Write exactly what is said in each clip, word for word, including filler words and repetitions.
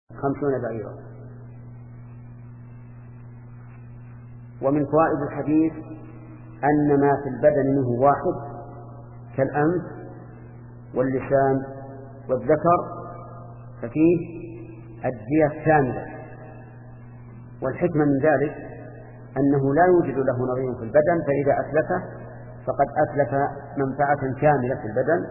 خمسون بعيرا. ومن فوائد الحديث أن ما في البدن منه واحد كالأنف واللسان والذكر ففيه الدية كاملة، والحكمة من ذلك أنه لا يوجد له نظير في البدن، فإذا أتلفه فقد أتلف منفعة كاملة في البدن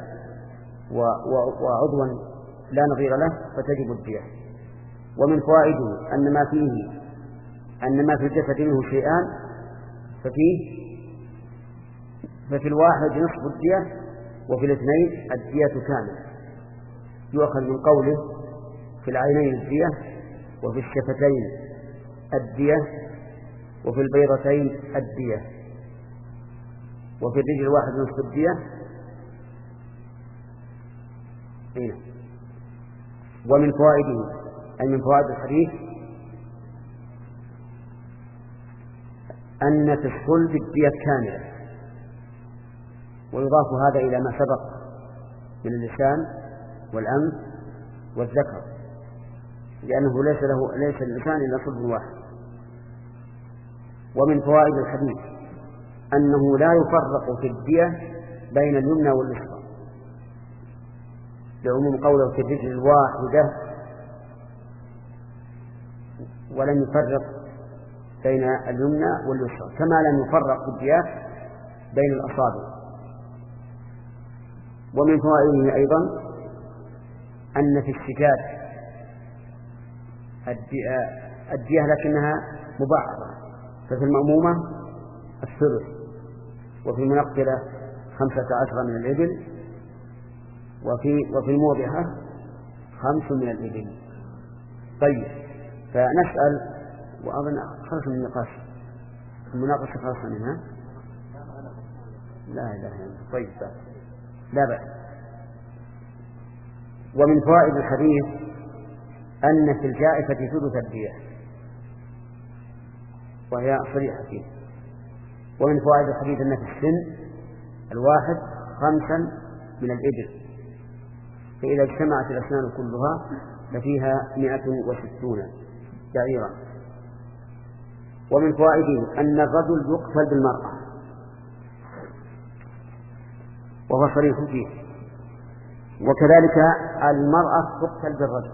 وعضوا لا نظير له فتجب الدية. ومن فوائده أن ما فيه أن ما في الجسد منه شيئان ففيه ففي الواحد نصف الدية وفي الاثنين الدية كاملة. يؤخذ من قوله في العينين الدية وفي الشفتين الدية وفي البيضتين الدية وفي الرجل الواحد نصف الدية. هنا. ومن فوائده أي من فوائد الحديث أن في الصلب الدية كاملة، ويضاف هذا إلى ما سبق من اللسان والأنف والذكر، لأنه ليس له ليس اللسان إلا صلب واحد. ومن فوائد الحديث أنه لا يفرق في الدية بين اليمنى واليسرى، لعموم قوله في الرجل الواحدة، ولم يفرق بين اليمنى واليسرى، كما لم يفرق في الديات بين الأصابع. ومن فوائده أيضا أن في الشتات الدية لكنها مبعضة، ففي المأمومة الثلث، وفي المنقلة خمسة عشر من الإبل، وفي وفي الموضحة خمس من الإبل. طيب، فنسأل، وأظن خلص من النقاش المناقشة خلص منها. لا إله إلا الله. طيب لا بأس. ومن فوائد الحديث أن في الجائفة ثلث الدية، وهي صريحة فيه. ومن فوائد الحديث أن في السن الواحد خمسا من الإبل، فإذا اجتمعت الأسنان كلها ففيها مئة وستون بعيرا. ومن فوائده أن الرجل يقتل بالمرأة، وهو صريح فيه، وكذلك المرأة تقتل بالرجل،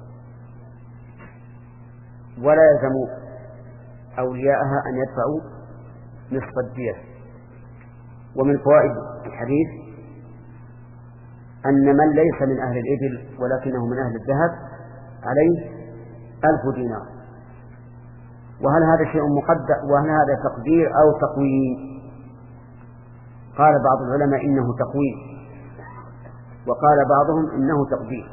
ولا يلزم أولياءها أن يدفعوا نصف الدية. ومن فوائد الحديث أن من ليس من أهل الإبل ولكنه من أهل الذهب عليه ألف دينار. وهل هذا شيء مقدر؟ وهل هذا تقدير أو تقويم؟ قال بعض العلماء إنه تقويم، وقال بعضهم إنه تقدير.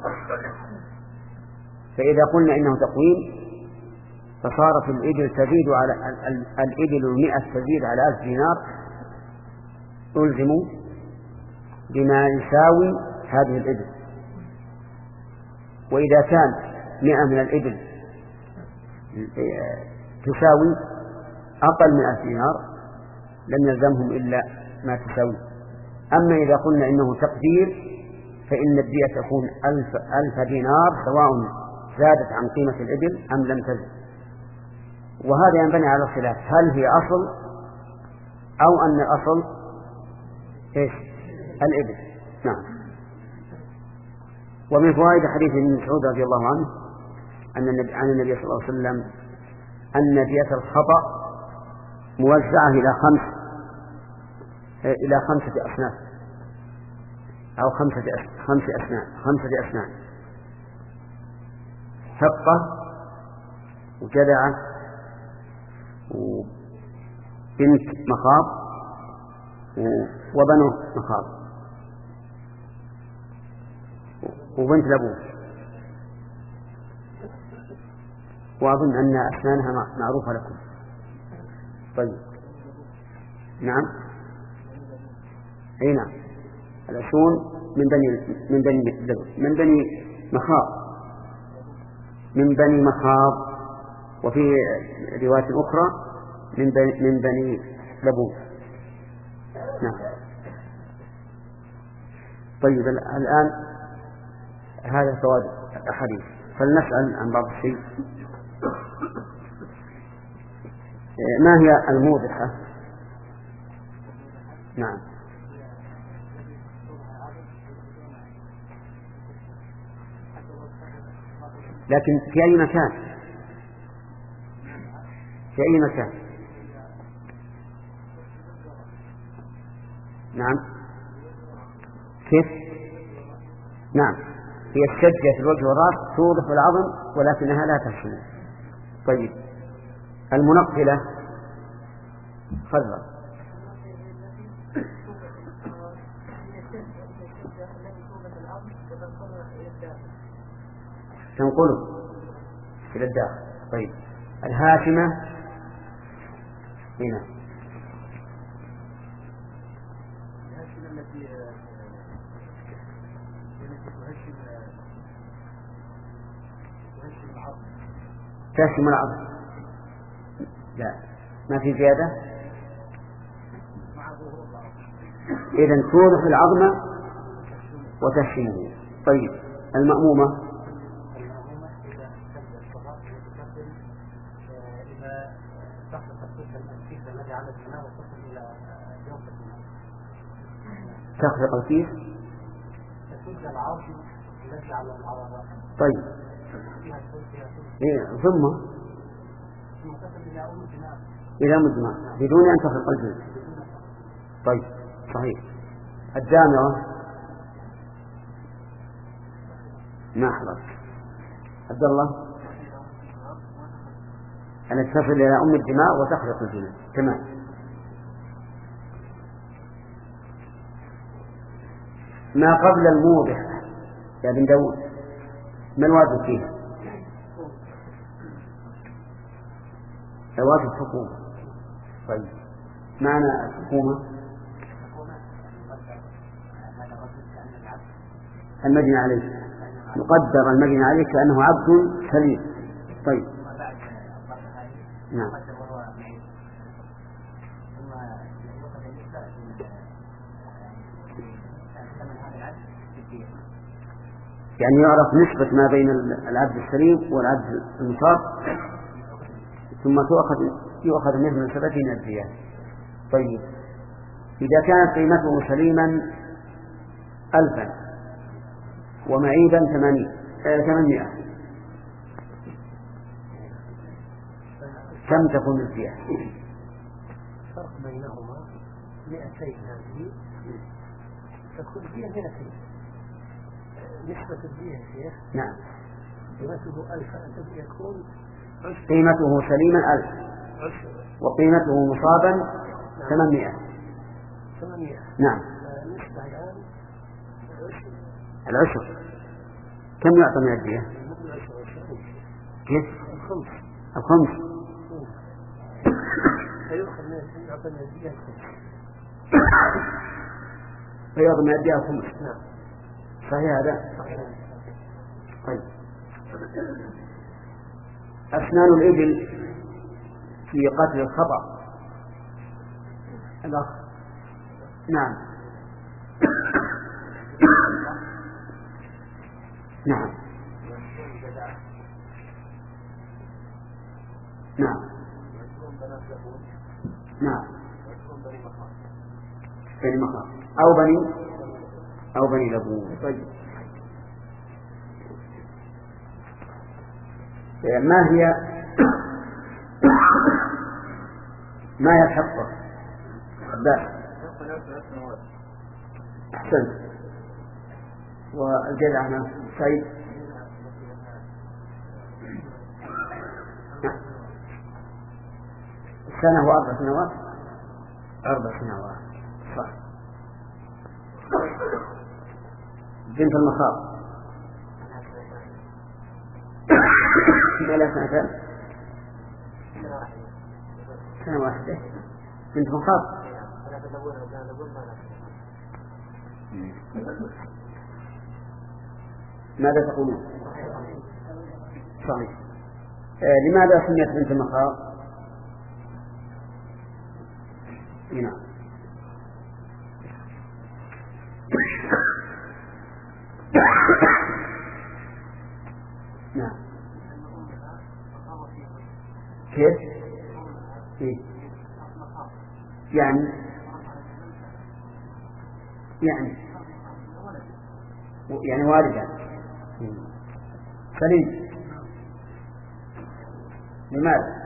فإذا قلنا إنه تقويم فصارت الإبل تزيد على الإبل المئة تزيد على ألف دينار، ألزموا بما يساوي هذه الإبل. وإذا كان مئة من الإبل تساوي أقل من ألف دينار لم يلزمهم إلا ما تساوي. أما إذا قلنا إنه تقدير فإن الدية تكون ألف, ألف دينار سواء زادت عن قيمة الإبل أم لم تزد. وهذا ينبني على الخلاف، هل هي أصل أو أن الأصل إيش؟ الإبل. نعم. ومن فوائد حديث ابن مسعود رضي الله عنه أن النبي عن النبي صلى الله عليه وسلم أن دية الخطأ موزعة إلى خمس إلى خمسة أصناف أو خمسة خمس أسنان خمسة أسنان: حقة وجدعة وبنت مخاض وبنو مخاض وبنت لبون. وأظن أن أسنانها معروفة لكم. طيب. نعم. أي نعم. الأسون من بني من بني من بني مخاض من بني مخاض وفي رواية أخرى من بني من بني لبون. نعم. طيب الآن هذا فوائد الحديث. فلنسأل عن بعض الشيء. ما هي الموضحة؟ نعم. لكن في أي مكان؟ في أي مكان؟ نعم. كيف؟ نعم، هي الشجة في الوجه والرأس توضح العظم ولكنها لا تشمل. طيب، المنقلة خذها تنقله إلى الداخل. طيب، الهاشمة هنا تهشم العظم. لا، ما في زيادة. إذن توضح العظم وتهشمه. طيب، المأمومة تخرق الكيس. طيب، إيه ثم إلى مجمع بدون أن تخرق الكيس. طيب، صحيح. الدامرة ما حضرت. عبد الله أن تصل إلى أم الدماء وتخرق الجنة. تمام. ما قبل الموضح يا ابن داود ما الواجب فيه؟ الواجب حكومة. طيب، معنى الحكومة المجني عليه، يقدر المجني عليه كأنه عبد سليم. طيب، نعم. يعني يعرف نسبة ما بين العبد السليم والعبد المصاب ثم تؤخذ يؤخذ منه من سبب الزيادة. طيب، إذا كانت قيمته سليما ألفا ومعيبا ثمانمائة كم تكون الزيادة؟ فرق بينهما مئتين هذه تكون الزيادة مئتين. نسبة الدية يا شيخ. نعم. قيمته ألف يكون قيمته سليما ألف وقيمته مصابا ثمانمائة. ثمانمائة. نعم. نسبة الآن العشر. كم يعطى من الدية؟ كيف؟ الخمس. الخمس. فيأخذ من يعطى من الدية الخمس. فيأخذ من الدية الخمس. نعم. صحيح هذا؟ طيب، أسنان الإبل في قتل الخطأ. الأخ. نعم. نعم. نعم. نعم. بني مخاض أو بني أو بني لبون. طيب، ما هي ما يحقق الباء؟ أحسنت. والجزع هنا سعيد. سنة وأربع سنوات. أربع سنوات صح. بنت المخاض ما لها سنتين. سنة واحدة بنت مخاض. ماذا تقولون؟ صحيح. آه لماذا سميت بنت المخاض؟ نعم. نعم. كيف؟ إيه؟ يعني يعني يعني والدا. سليم. لماذا؟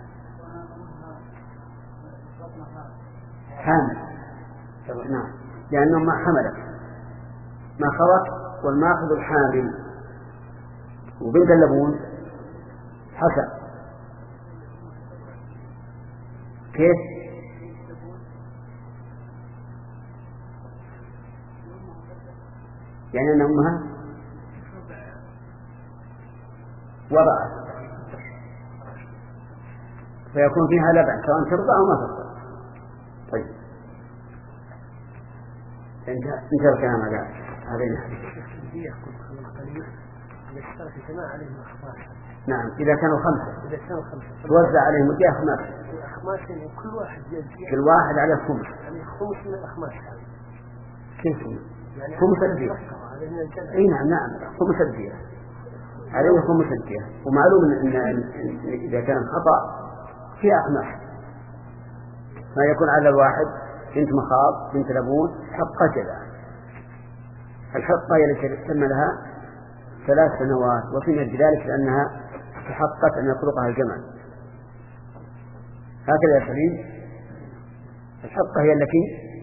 حامل. نعم، لأنه ما حملت، ما خرج والماخذ الحامل. وبنت اللبون حسن. كيف؟ يعني أن أمها وضعت فيكون فيها لبن سواء ترضى أو ما ترضى. طيب انت الكلام على هذين. نعم، إذا كانوا خمسة إذا كانوا خمسة توزع عليهم الدية خماس. الأخماس يعني كل واحد يجي كل واحد على خمس. يعني خمس من الأخماس. كيف يعني خمس الدية؟ أي نعم نعم خمس الدية عليه خمس الدية. ومعلوم إن, إن إذا كان خطأ في أخماس ما يكون على الواحد بنت مخاض بنت لبون حقة كذا. الحقة هي التي تم لها ثلاث سنوات وسميت بذلك لأنها استحقت أن يخلقها الجمع. هكذا يا سليم. الحقة هي التي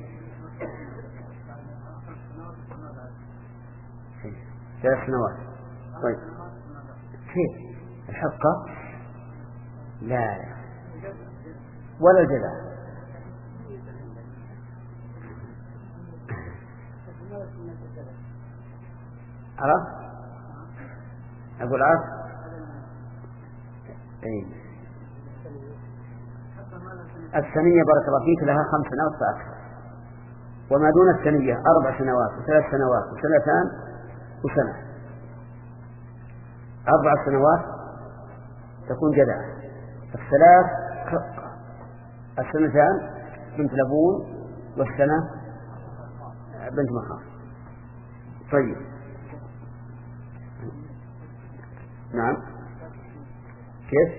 ثلاث سنوات. طيب كيف الحقة؟ لا ولا الجزاء. عرف؟ أقول عرف؟ أي. السنية بارك الله فيك لها خمس سنوات فأكثر، وما دون السنية أربع سنوات وثلاث سنوات وسنتان وسنة. أربع سنوات تكون جدعة، الثلاث حقة، السنتان بنت لبون، والسنة بنت مخاض. طيب نعم. كيف؟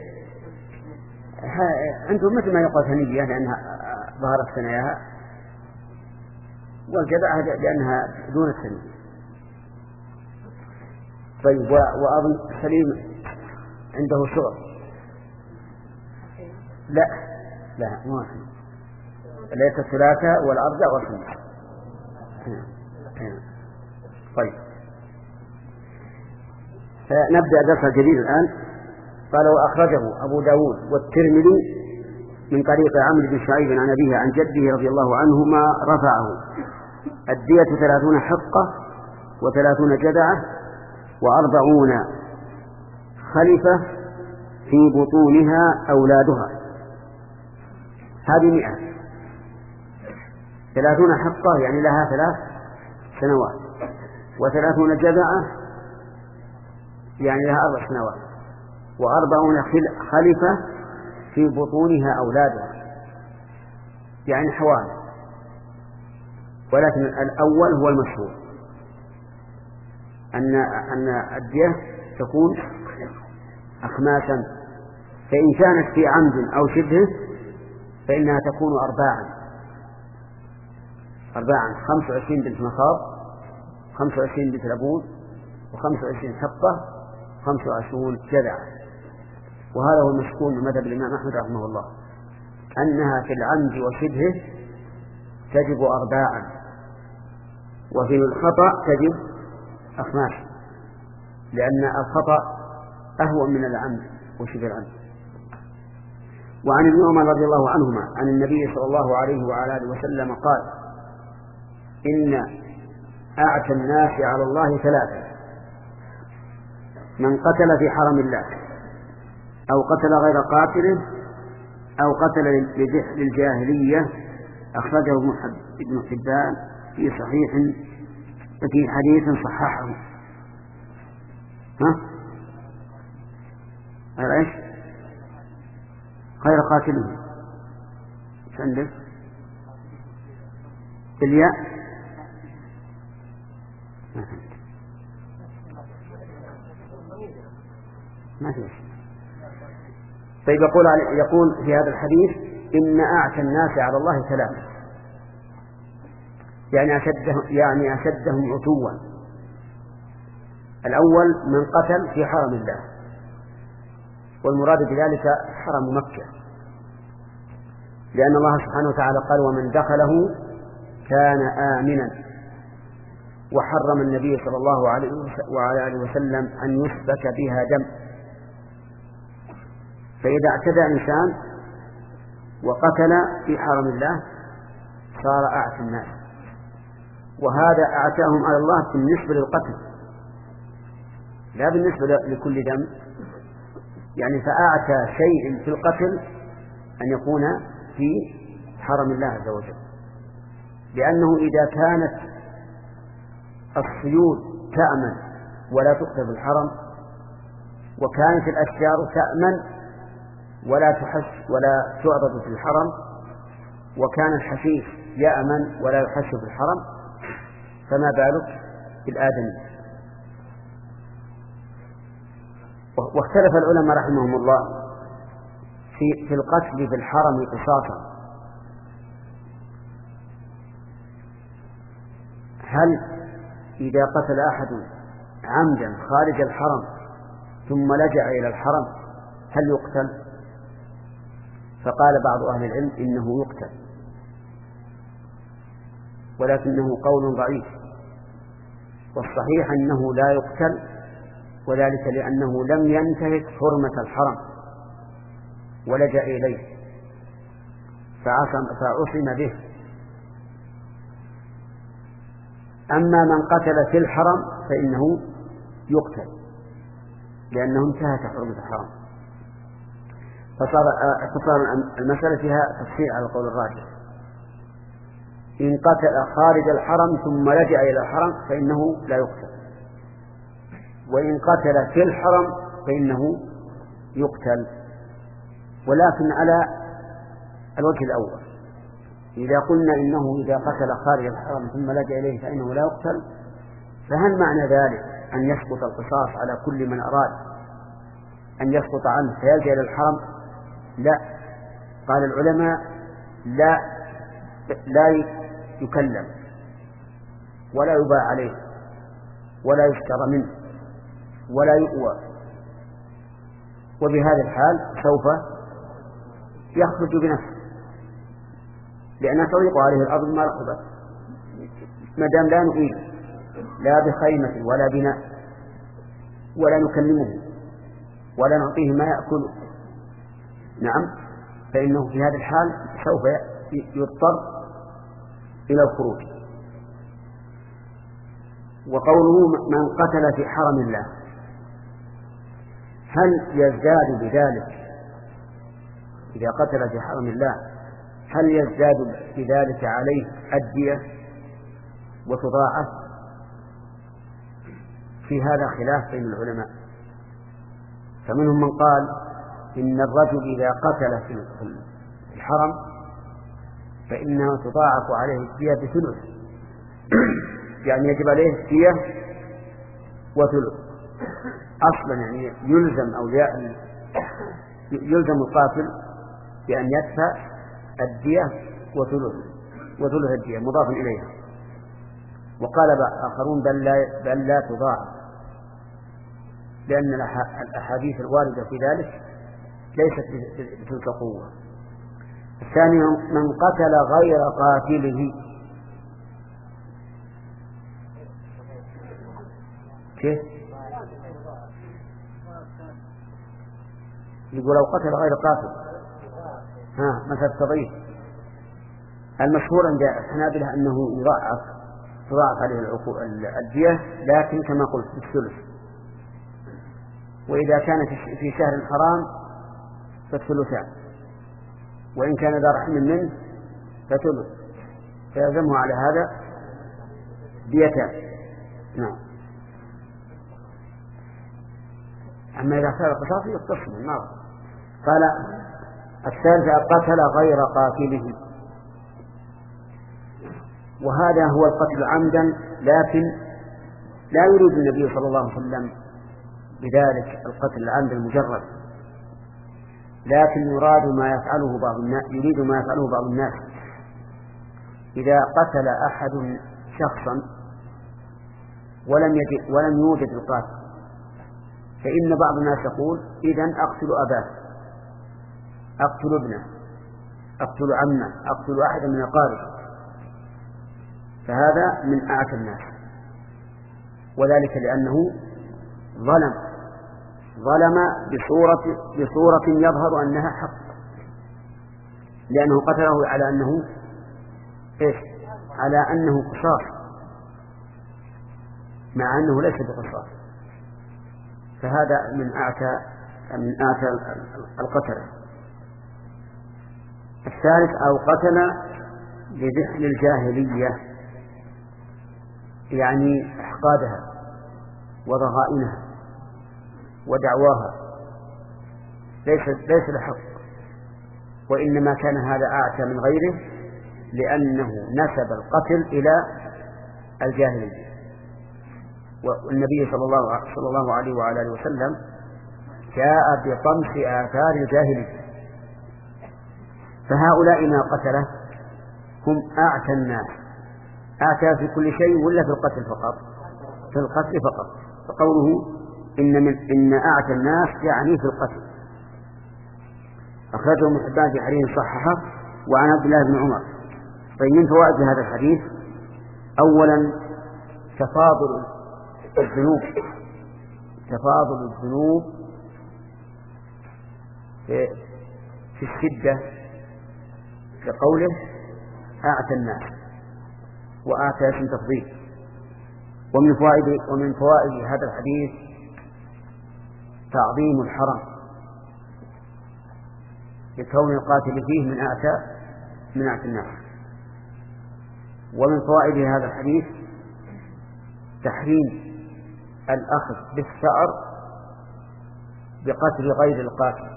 عندهم مثل ما يقال ثنية لأنها ظهرت ثناياها، والجدعة لأنها دون الثنية. طيب وأظن سليم عنده شغل. لا لا مو واحد، ليس الثلاثة والأربع والخمسة. طيب فنبدأ درس جديد الآن. قال وأخرجه أبو داود والترمذي من طريق عمرو بن شعيب عن أبيه عن جده رضي الله عنهما رفعه: الدية ثلاثون حقة وثلاثون جدعة وأربعون خلفة في بطونها أولادها. هذه مئة. ثلاثون حقة يعني لها ثلاث سنوات، وثلاثون جدعة يعني لها أربع سنوات، وأربعون خلفة في بطونها أولادها يعني حوالي. ولكن الأول هو المشهور أن أن الدية تكون أخماسا، فإن كانت في عمد أو شبهه فإنها تكون أرباعا أرباعا خمس وعشرين بنت مخاض، خمس وعشرين بنت لبون، وخمس وعشرين حقة، خمس وعشرون جدعة. وهذا هو المشهور من مذهب الإمام أحمد رحمه الله، أنها في العمد وشبهه تجب أرباعا، وفي الخطأ تجب أخماس، لأن الخطأ أهون من العمد وشبه العمد. وعن ابن عمر رضي الله عنهما عن النبي صلى الله عليه وعلى آله وسلم قال: إن أعتى الناس على الله ثلاثة: من قتل في حرم الله، أو قتل غير قاتله، أو قتل للجاهلية. أخرجه ابن حبان في صحيح في حديث صححه. ها؟ غير إيش؟ غير قاتله. إيش عندك؟ بالياء؟ ما في. طيب يقول, يقول في هذا الحديث إن أعتى الناس على الله ثلاثة، يعني أشدهم, يعني أشدهم عتوا. الأول من قتل في حرم الله، والمراد بذلك حرم مكة، لأن الله سبحانه وتعالى قال ومن دخله كان آمنا، وحرم النبي صلى الله عليه وآله وسلم أن يسفك بها دم. فإذا اعتدى إنسان وقتل في حرم الله صار أعتى الناس، وهذا أعتاهم على الله بالنسبة للقتل لا بالنسبة لكل دم، يعني فأعتى شيء في القتل أن يكون في حرم الله عز وجل، لأنه إذا كانت الصيود تأمن ولا تقتل في الحرم، وكانت الأشجار تأمن ولا تحش ولا تعبد في الحرم، وكان الحشيش يأمن ولا يحش في الحرم، فما بالك بالآدمي. واختلف العلماء رحمهم الله في في القتل في الحرم قصاصا، هل إذا قتل أحد عمدا خارج الحرم ثم لجأ إلى الحرم هل يقتل؟ فقال بعض أهل العلم إنه يقتل، ولكنه قول ضعيف، والصحيح أنه لا يقتل، وذلك لأنه لم ينتهك حرمة الحرم ولجأ إليه فعصم به. أما من قتل في الحرم فإنه يقتل لأنه انتهك حرمة الحرم. فصار اختصار المسألة فيها تفصيل على القول الراجح، إن قتل خارج الحرم ثم لجأ إلى الحرم فإنه لا يقتل، وإن قتل في الحرم فإنه يقتل. ولكن على الوجه الأول إذا قلنا إنه إذا قتل خارج الحرم ثم لجأ إليه فإنه لا يقتل، فهل معنى ذلك أن يسقط القصاص على كل من أراد أن يسقط عنه فيلجأ إلى الحرم؟ لا، قال العلماء لا لا يكلم ولا يباع عليه ولا يشترى منه ولا يؤوى، وبهذا الحال سوف يخرج بنفسه، لأنها تضيق عليه الأرض ما رحبت، ما دام لا نؤيد لا بخيمة ولا بناء ولا نكلمه ولا نعطيه ما يأكل، نعم، فإنه في هذا الحال سوف يضطر إلى الخروج. وقوله من قتل في حرم الله، هل يزداد بذلك إذا قتل في حرم الله هل يزداد بذلك عليه الدية وتضاعف؟ في هذا خلاف بين العلماء، فمنهم من قال إن الرجل إذا قتل في الحرم فإنه تضاعف عليه الدية بثلث، يعني يجب عليه الدية وثلث أصلا، يعني يلزم أو يلزم القاتل بأن يدفع الدية وثلث وثلث الدية مضاف إليها. وقال آخرون بل لا, بل لا تضاعف، لأن الأحاديث الواردة في ذلك ليست بتلك قوة. الثاني من قتل غير قاتله، كيف؟ يقول لو قتل غير قاتل ها مثل تضعيف. المشهور عند الحنابلة أنه يضاعف تضاعف عليه الدية، لكن كما قلت بالثلث، وإذا كان في شهر الحرام فالثلثان، وإن كان ذا رحم منه فثلث، فيلزمه على هذا ديتان. نعم. أما إذا صار القصاص يقتص من النار. قال الثالث قتل غير قاتله، وهذا هو القتل عمدا، لكن لا يريد النبي صلى الله عليه وسلم بذلك القتل العمد المجرد، لكن يراد ما يفعله بعض الناس يريد ما يفعله بعض الناس. إذا قتل أحد شخصا ولم يجد ولم يوجد القاتل، فإن بعض الناس يقول إذن أقتل أباه، أقتل ابنه، أقتل عمه، أقتل أحدا من أقاربه، فهذا من أعتى الناس، وذلك لأنه ظلم ظلم بصورة بصورة يظهر أنها حق، لأنه قتله على أنه إيش؟ على أنه قصاص، مع أنه ليس بقصاص، فهذا من أعتى من أعتى القتلة. الثالث أو قتل لذحل الجاهلية، يعني إحقادها وضغائنها ودعواها، ليس ليس لحق، وإنما كان هذا أعتى من غيره لأنه نسب القتل إلى الجاهلية. والنبي صلى الله صلى الله عليه وعلى آله وسلم جاء بطمس آثار الجاهلية، فهؤلاء ما قتله هم أعتى الناس. أعتى في كل شيء ولا في القتل فقط؟ في القتل فقط. فقوله إن من إن أعتى الناس يعني في القتل. أخرجه ابن حبان في حديث صححه وعن عبد الله بن عمر. طيب، من فوائد هذا الحديث: أولا تفاضل الذنوب تفاضل الذنوب في, في الشدة، كقوله أعتى الناس، وأعتى اسم تفضيل. ومن فوائد ومن فوائد هذا الحديث تعظيم الحرم لكون القاتل فيه من أعتى من أعتى الناس. ومن فوائد هذا الحديث تحريم الأخذ بالثأر بقتل غير القاتل،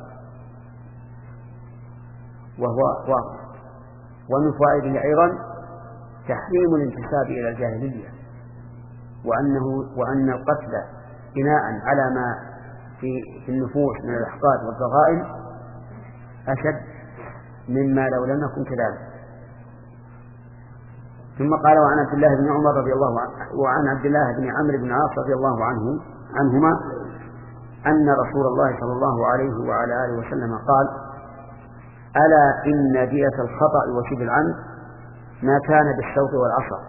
وهو واضح. ومن فوائده أيضا تحريم الانتساب إلى الجاهلية، وأنه وأن القتل بناء على ما في في النفوس من الإحقاد والضغائن أشد مما لو لم يكن كذلك. ثم قال: وعن عبد الله بن عمر رضي الله عنه وعن عبد الله بن عمرو بن العاص رضي الله عنه عنهما أن رسول الله صلى الله عليه وعلى آله وسلم قال: ألا إن دية الخطأ وشبه العمد ما كان بالصوت والعصا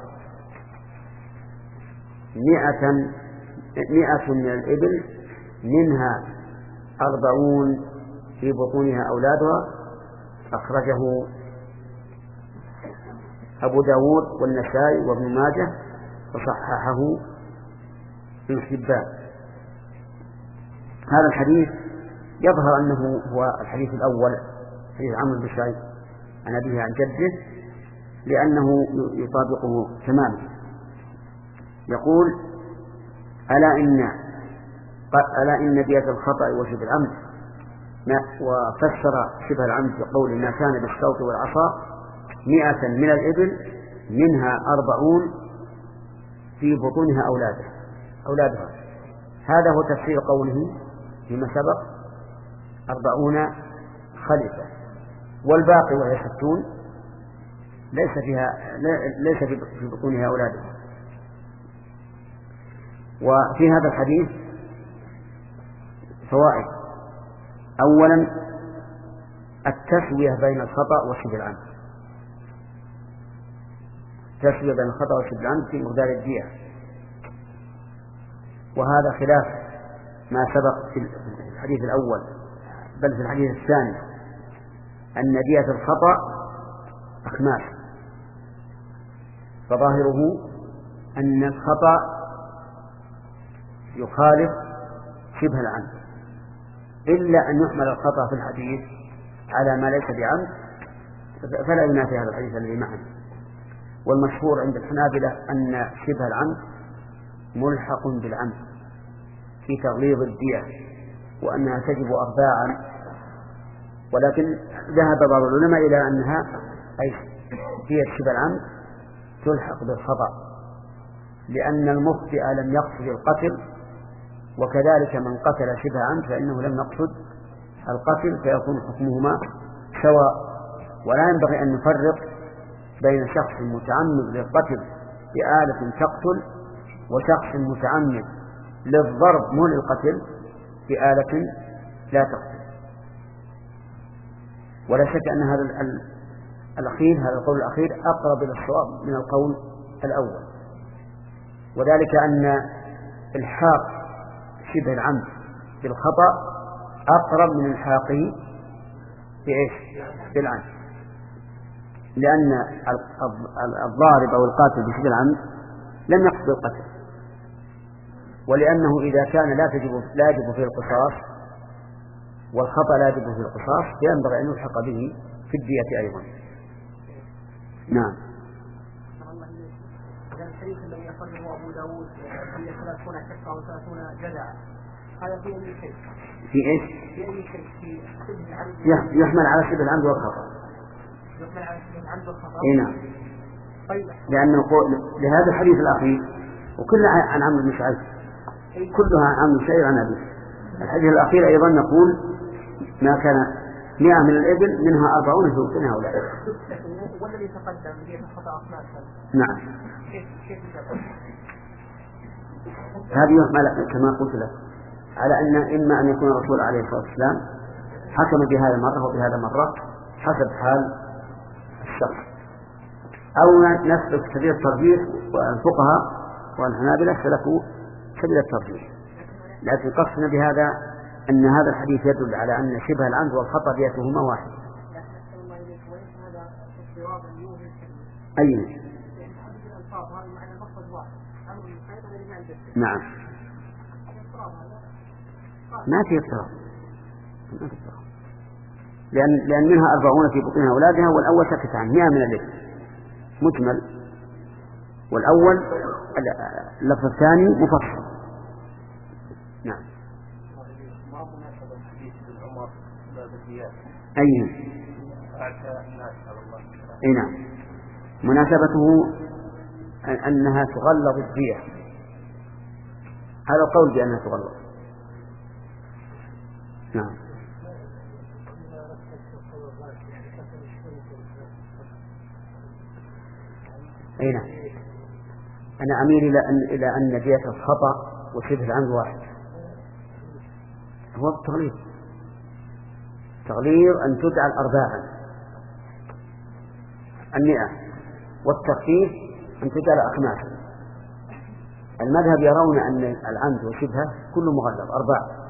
مئة مئة من الإبل منها أربعون في بطونها أولادها. أخرجه أبو داود والنسائي وابن ماجه وصححه ابن حبان. هذا الحديث يظهر أنه هو الحديث الأول، حديث عمرو بن شعيب عن أبيه عن جده، لأنه يطابقه تماما. يقول: ألا إن ألا إن دية الخطأ وشبه العمد، وفسر شبه العمد بقول ما كان بالصوت والعصا مئة من الإبل منها أربعون في بطونها أولادها أولادها هذا هو تفسير قوله فيما سبق أربعون خلفة، والباقي وهي ستون ليس فيها ليس في بطونها أولادها. وفي هذا الحديث فوائد: أولا التسوية بين الخطأ وشبه العمد، التسوية بين الخطأ وشبه العمد في مقدار الدية، وهذا خلاف ما سبق في الحديث الأول، بل في الحديث الثاني أن دية الخطأ أخماس، فظاهره أن الخطأ يخالف شبه العمد، إلا أن يحمل الخطأ في الحديث على ما ليس بعمد فلا ينافي هذا الحديث الذي معنا. والمشهور عند الحنابلة أن شبه العمد ملحق بالعمد في تغليظ الدية، وأنها تجب أرباعا، ولكن ذهب بعض العلماء إلى أنها أي دية شبه العمد تلحق بالخطأ، لأن المخطئ لم يقصد القتل، وكذلك من قتل شبه عمد فإنه لم يقصد القتل فيكون حكمهما سواء. ولا ينبغي أن نفرق بين شخص متعمد للقتل بآلة تقتل وشخص متعمد للضرب مو للقتل بآلة لا تقتل. ولا شك أن هذا الأخير هذا القول الأخير أقرب إلى الصواب من القول الأول، وذلك أن الحاق شبه العمد بالخطأ أقرب من الحاقه بإيش؟ بالعمد، لأن الضارب أو القاتل بشبه العمد لم يقصد القتل، ولأنه إذا كان لا تجب لا يجب فيه القصاص والخطأ لا يجب فيه القصاص فينبغي أن يلحق به في الدية أيضا. نعم. الحديث الذي أخرجه أبو داود في ثلاثون كفة أو ثلاثون جدعا هذا في أي شيء؟ في إيش؟ في أي شيء؟ في شبه العمد. يحمل على شبه العمد والخطأ. يحمل على شبه العمد والخطأ. إيه نعم. طيب. لأن لهذا الحديث الأخير وكل عن عمرو بن شعيب كلها عن عمرو بن شعيب عن أبيه. الحديث الأخير أيضا نقول ما كان مئة من الإبل منها أربعون في وطن هؤلاء. والذي تقدم به الخطأ أصناف. نعم. كيف كيف هذه يحمل كما قلت لك على أن إما أن يكون الرسول عليه الصلاة والسلام حكم بهذا مرة وبهذا مرة حسب حال الشخص، أو نسلك سبيل الترجيح، والفقهاء والحنابلة سلكوا سبيل الترجيح. لكن قصدنا بهذا أن هذا الحديث يدل على أن شبه العمد والخطأ ديتهما واحد. أي نعم ما في اضطراب، لأن لأن منها أربعون في بطون أولادها، والأول سكت عن مئة من الإبل مجمل، والأول اللفظ الثاني مفصل. نعم. أي أي نعم مناسبته أنها تغلظ الدية، هذا القول بأنها تغلظ. نعم. أي نعم. أنا أميل إلى أن إلى أن دية الخطأ وشبه العمد واحد، هو التغليظ. تغليظ أن تجعل أرباعا المئة، والتخفيف أن تجعل أخماسا. المذهب يرون أن العمد وشبهه كله مغلظ أرباع.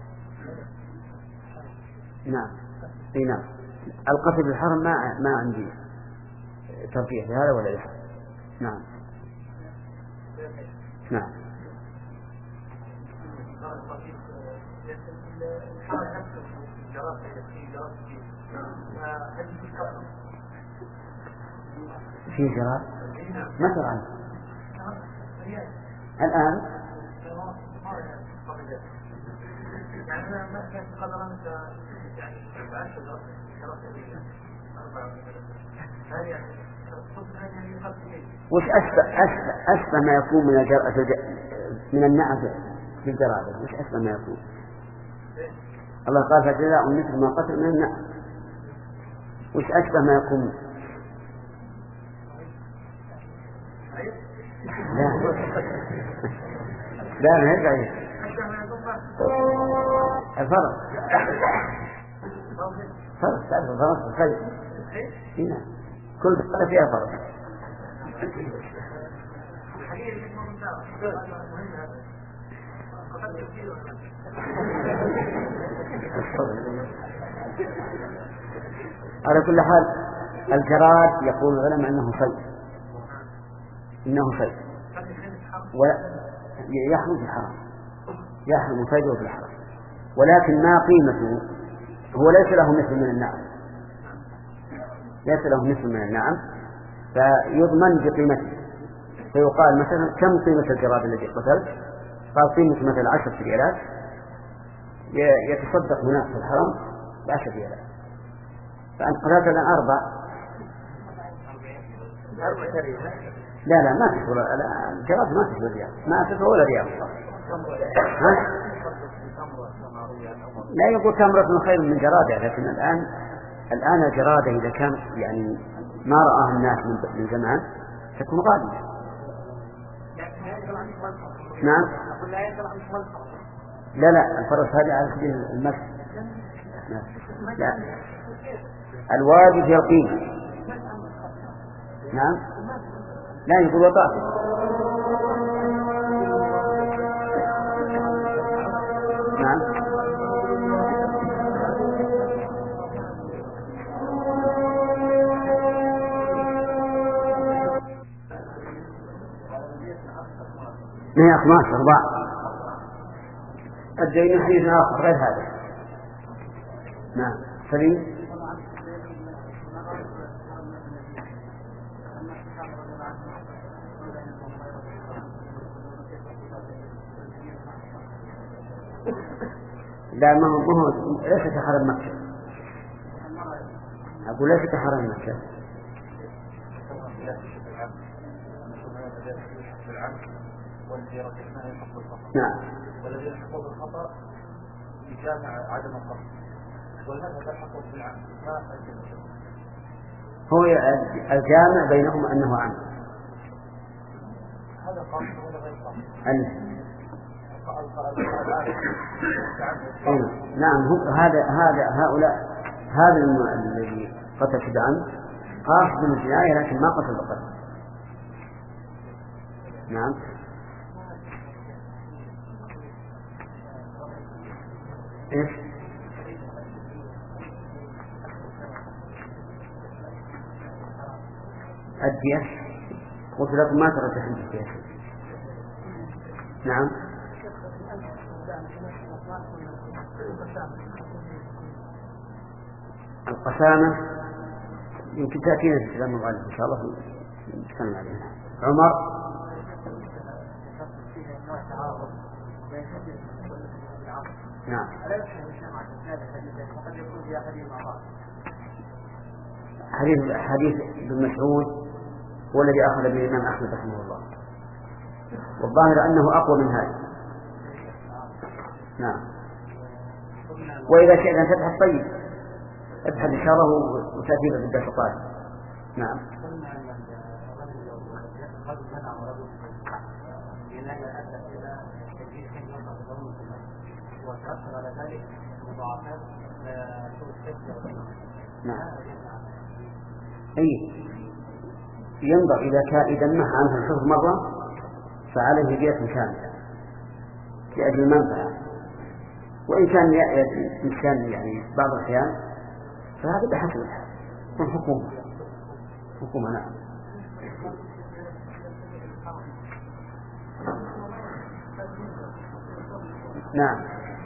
نعم. أي نعم. القتل بالحرم ما ما عندي ترجيح لهذا ولا لهذا. نعم. نعم. في جراد متى عنه الآن وش أشبه أشبه أشبه ما يكون من الجراد من النعف في الجراد؟ وش أشبه ما يكون؟ الله قال فجزاء مثل ما قتل من النعف. وش أشبه ما يكون؟ لا لا ما يرجع الفرق فرق تعرف الفرق الخير هنا كل فرق فيها فرق. على كل حال الجراد يقول العلماء أنه صيد، إنه صيد ويحرم في الحرام، يحرم صيده في الحرام، ولكن ما قيمته هو ليس له مثل من النعم، ليس له مثل من النعم، فيضمن بقيمته. فيقال مثلا كم قيمة الجراد الذي قتلت؟ قال قيمة مثلا عشرة ريالات، يتصدق هناك في الحرم بعشرة ريالات، فأنت قتلت الآن أربع. لا لا ما تسوى الجراد ما تسوى ريال، ما تسوى ولا ريال. ها؟ لا يقول تمرة خير من جرادة، لكن الآن الآن الجرادة إذا كان يعني ما رآها الناس من زمان تكون غالية. نعم. لا لا الفرس هذا على سبيل المسح. لا الواجب هي القيمة. نعم. لا يقول وطاف. نعم. ما أخماس أربعة. الدين حديث آخر غير هذا. نعم. سليم. لا ما هو ليس كحرم مكة. أقول ليس كحرم مكة. نعم. والذي يحقق بالخطأ يجامع عدم الخطأ، والمذهب يحقق بالعمد. هو الجامع بينهم أنه عمد. هذا قاصد ولا غير قاصد؟ نعم. هذا هذا هؤلاء هذا الذي قتل بعمد قاصد من الجناية لكن ما قتل بقتل. نعم. إيش؟ الدية. قلت لكم ما ترجح عند الدية. نعم. القسامة يمكن تأتينا في الكلام المغالب إن شاء الله نتكلم عليها. عمر. نعم. حديث حديث ابن مسعود هو الذي أخذ به الإمام أحمد رحمه الله، والظاهر أنه أقوى من هذا. نعم. وإذا شئت أن تبحث طيب ابحث إن شاء الله وتأتي بالدفقات. نعم. وتأثر على ذلك مضاعفات نعم. أي ينظر إذا كان إذا نهى عنه الحفظ مرة فعليه دية كاملة لأجل المنفعة، وإن كان إنسان يعني بعض الأحيان فهذا بحسب الحال يكون حكومة حكومة. نعم. نعم.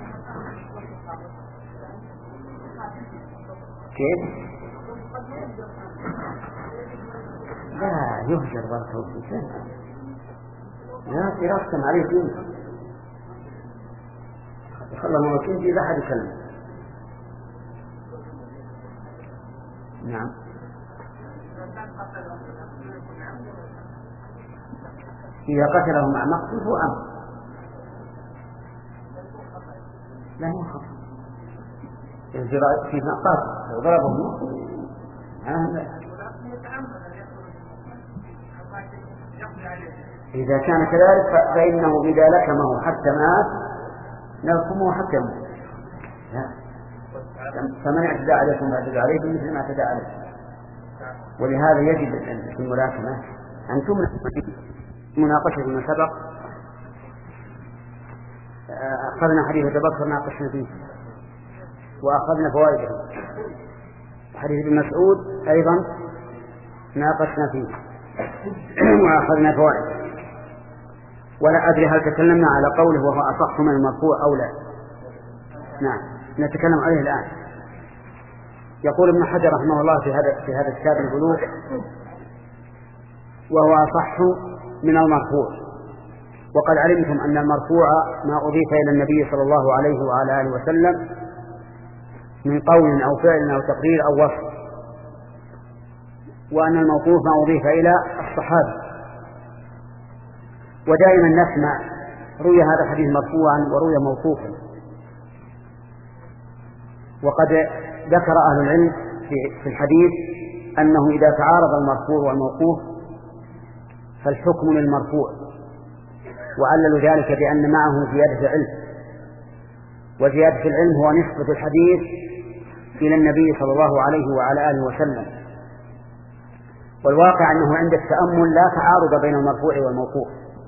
كيف؟ لا يهجر بارك الله فيك. لا ترسم عليه دين خلى ما كنت إذا أحد يكلم. نعم. إذا قتله مع مقتل هو أمر لا هو خطأ. الجراء في نقاط لو ضربه إذا كان كذلك فإنه إذا لكمه حتى مات نلكمه حتى يموت. فمن اعتدى عليكم فاعتدوا عليه مثل ما اعتدى عليكم. ولهذا يجب في الملاكمة أن تمنع مناقشة ما سبق. أخذنا حديث أبي بكر ناقشنا فيه وأخذنا فوائده. حديث ابن مسعود أيضا ناقشنا فيه وأخذنا فوائده. ولا أدري هل تكلمنا على قوله وهو أصح من المرفوع أو لا. نعم نتكلم عليه الآن. يقول ابن حجر رحمه الله في هذا في هذا كتاب البلوغ وهو أصح من المرفوع. وقد علمتم أن المرفوع ما أضيف إلى النبي صلى الله عليه وعلى آله وسلم من قول أو فعل أو تقرير أو وصف، وأن الموقوف ما أضيف إلى الصحابة. ودائما نسمع روي هذا الحديث مرفوعا وروي موقوفا، وقد ذكر أهل العلم في الحديث أنه إذا تعارض المرفوع والموقوف فالحكم للمرفوع، وعللوا ذلك بأن معه زيادة علم، وزيادة العلم هو نسبة الحديث إلى النبي صلى الله عليه وعلى آله وسلم. والواقع أنه عند التأمل لا تعارض بين المرفوع والموقوف،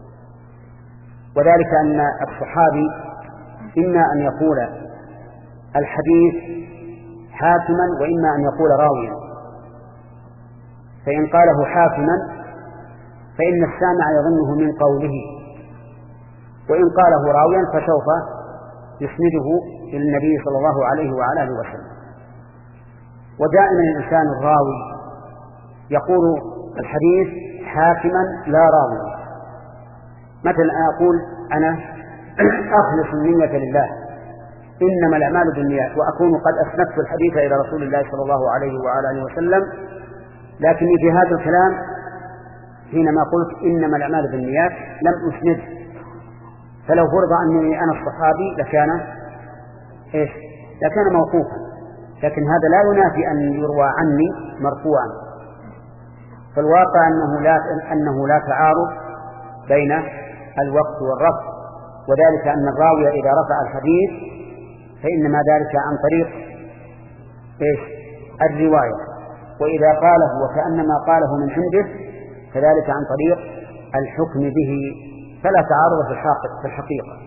وذلك أن الصحابي إما أن يقول الحديث حاكما وإما أن يقول راويا، فإن قاله حاكما فإن السامع يظنه من قوله، وإن قاله راويا فسوف يسنده إلى النبي صلى الله عليه وعلى آله وسلم. ودائما الإنسان الراوي يقول الحديث حاكما لا راويا. مثلا أقول أنا أخلص النية لله إنما الأعمال بالنيات، وأكون قد أسندت الحديث إلى رسول الله صلى الله عليه وعلى آله وسلم، لكني في هذا الكلام حينما قلت إنما الأعمال بالنيات لم أسند، فلو فرض أنني أنا الصحابي لكان إيش؟ لكان موقوفا، لكن هذا لا ينافي أن يروى عني مرفوعا. فالواقع أنه لا, أنه لا تعارض بين الوقت والرفع، وذلك أن الراوي إذا رفع الحديث فإنما ذلك عن طريق إيش؟ الرواية، وإذا قاله وكأنما قاله من عنده فذلك عن طريق الحكم به، فلا تعارض في الحقيقة.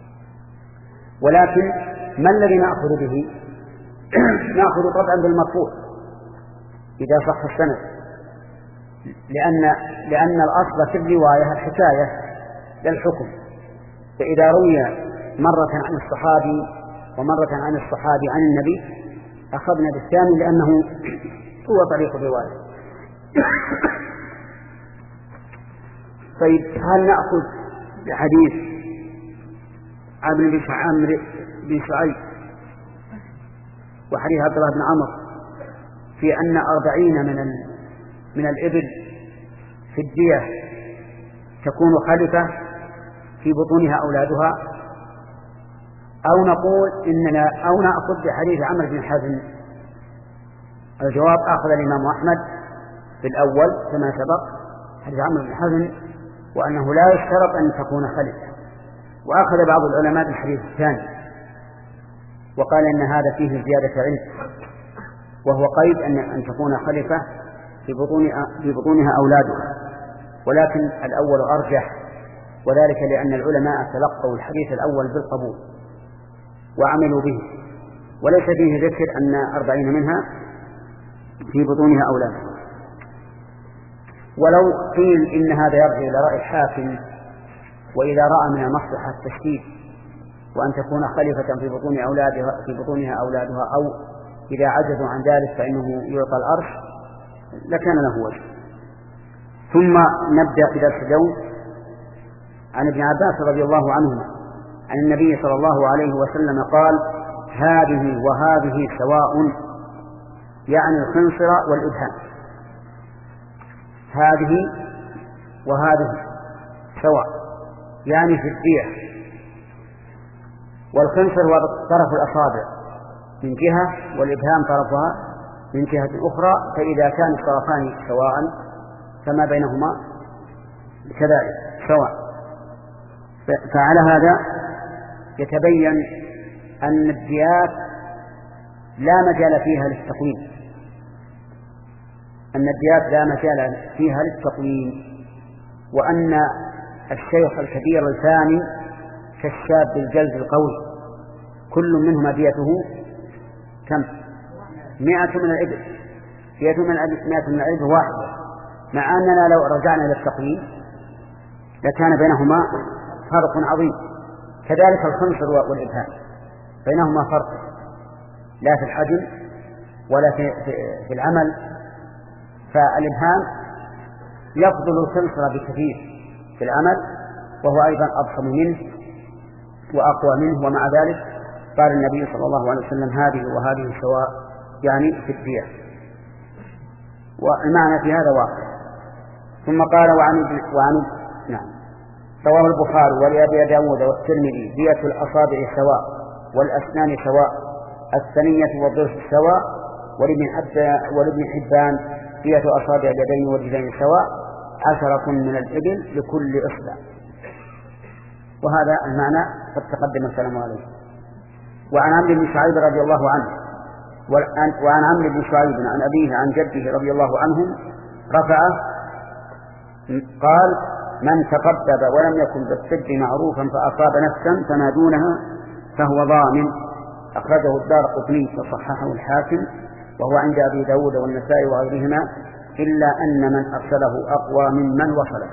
ولكن ما الذي نأخذ به؟ نأخذ طبعا بالمرفوع إذا صح السند، لأن, لأن الأصل في الرواية الحكاية للحكم، فإذا روي مرة عن الصحابي ومرة عن الصحابي عن النبي أخذنا بالثاني لأنه هو طريق الرواية. طيب هل نأخذ بحديث عمرو بن شعيب وحديث عبد الله بن عمرو في أن أربعين من من الإبل في الدية تكون خلفة في بطونها أولادها، أو نقول إننا أو نأخذ بحديث عمرو بن حزم؟ الجواب أخذ الإمام أحمد في الأول كما سبق حديث عمرو بن حزم وأنه لا يشترط أن تكون خلفة، وأخذ بعض العلماء بالحديث الثاني وقال إن هذا فيه زيادة علم، وهو قيد أن أن تكون خلفة في بطون في بطونها أولادها، ولكن الأول أرجح، وذلك لأن العلماء تلقوا الحديث الأول بالقبول وعملوا به، وليس فيه ذكر أن أربعين منها في بطونها أولادها. ولو قيل إن هذا يرجع إلى رأي الحاكم، وإذا رأى من المصلحة التشديد وأن تكون خليفة في بطون أولادها في بطونها أولادها، أو إذا عجزوا عن ذلك فإنه يعطى الأرش، لكان له وجه. ثم نبدأ بدرس اليوم عن ابن عباس رضي الله عنهما عن النبي صلى الله عليه وسلم قال: هذه وهذه سواء، يعني الخنصر والإبهام. هذه وهذه سواء يعني في الدية، والخنصر هو طرف الأصابع من جهة والإبهام طرفها من جهة أخرى، فإذا كان الطرفان سواء فما بينهما كذلك سواء. فعلى هذا يتبين أن الديات لا مجال فيها للتقويم، أن الديات لا مجال فيها للتقويم، وأن الشيخ الكبير الثاني كالشاب الجلد القوي كل منهما ديته كم؟ مئة من الإبل، دية من مئة من الإبل واحدة، مع أننا لو رجعنا إلى التقويم لكان بينهما فرق عظيم. كذلك الخنصر والإبهام بينهما فرق، لا في الحجم ولا في, في, في العمل. فالإبهام يفضل الخنصر بكثير في العمل، وهو أيضا أضخم منه وأقوى منه، ومع ذلك قال النبي صلى الله عليه وسلم: هذه وهذه سواء، يعني في الدية. والمعنى في هذا واقع. ثم قال: وعن وعن نعم رواه البخاري ولأبي داود والترمذي: دية الأصابع سواء والأسنان سواء، الثنية والضرس سواء، ولابن حبان فية أصابع اليدين والرجلين سواء، عشرة من الإبل لكل إصبع. وهذا المعنى قد تقدم الكلام عليه. وعن عمرو بن شعيب رضي الله عنه وعن عمرو بن شعيب عن أبيه عن جده رضي الله عنهم رفعه قال: من تقبب ولم يكن بالطب معروفا فأصاب نفسا فما دونها فهو ضامن. أخرجه الدارقطني وصححه الحاكم وهو عند أبي داود والنسائي وغيرهما، إلا أن من أرسله أقوى ممن وصله.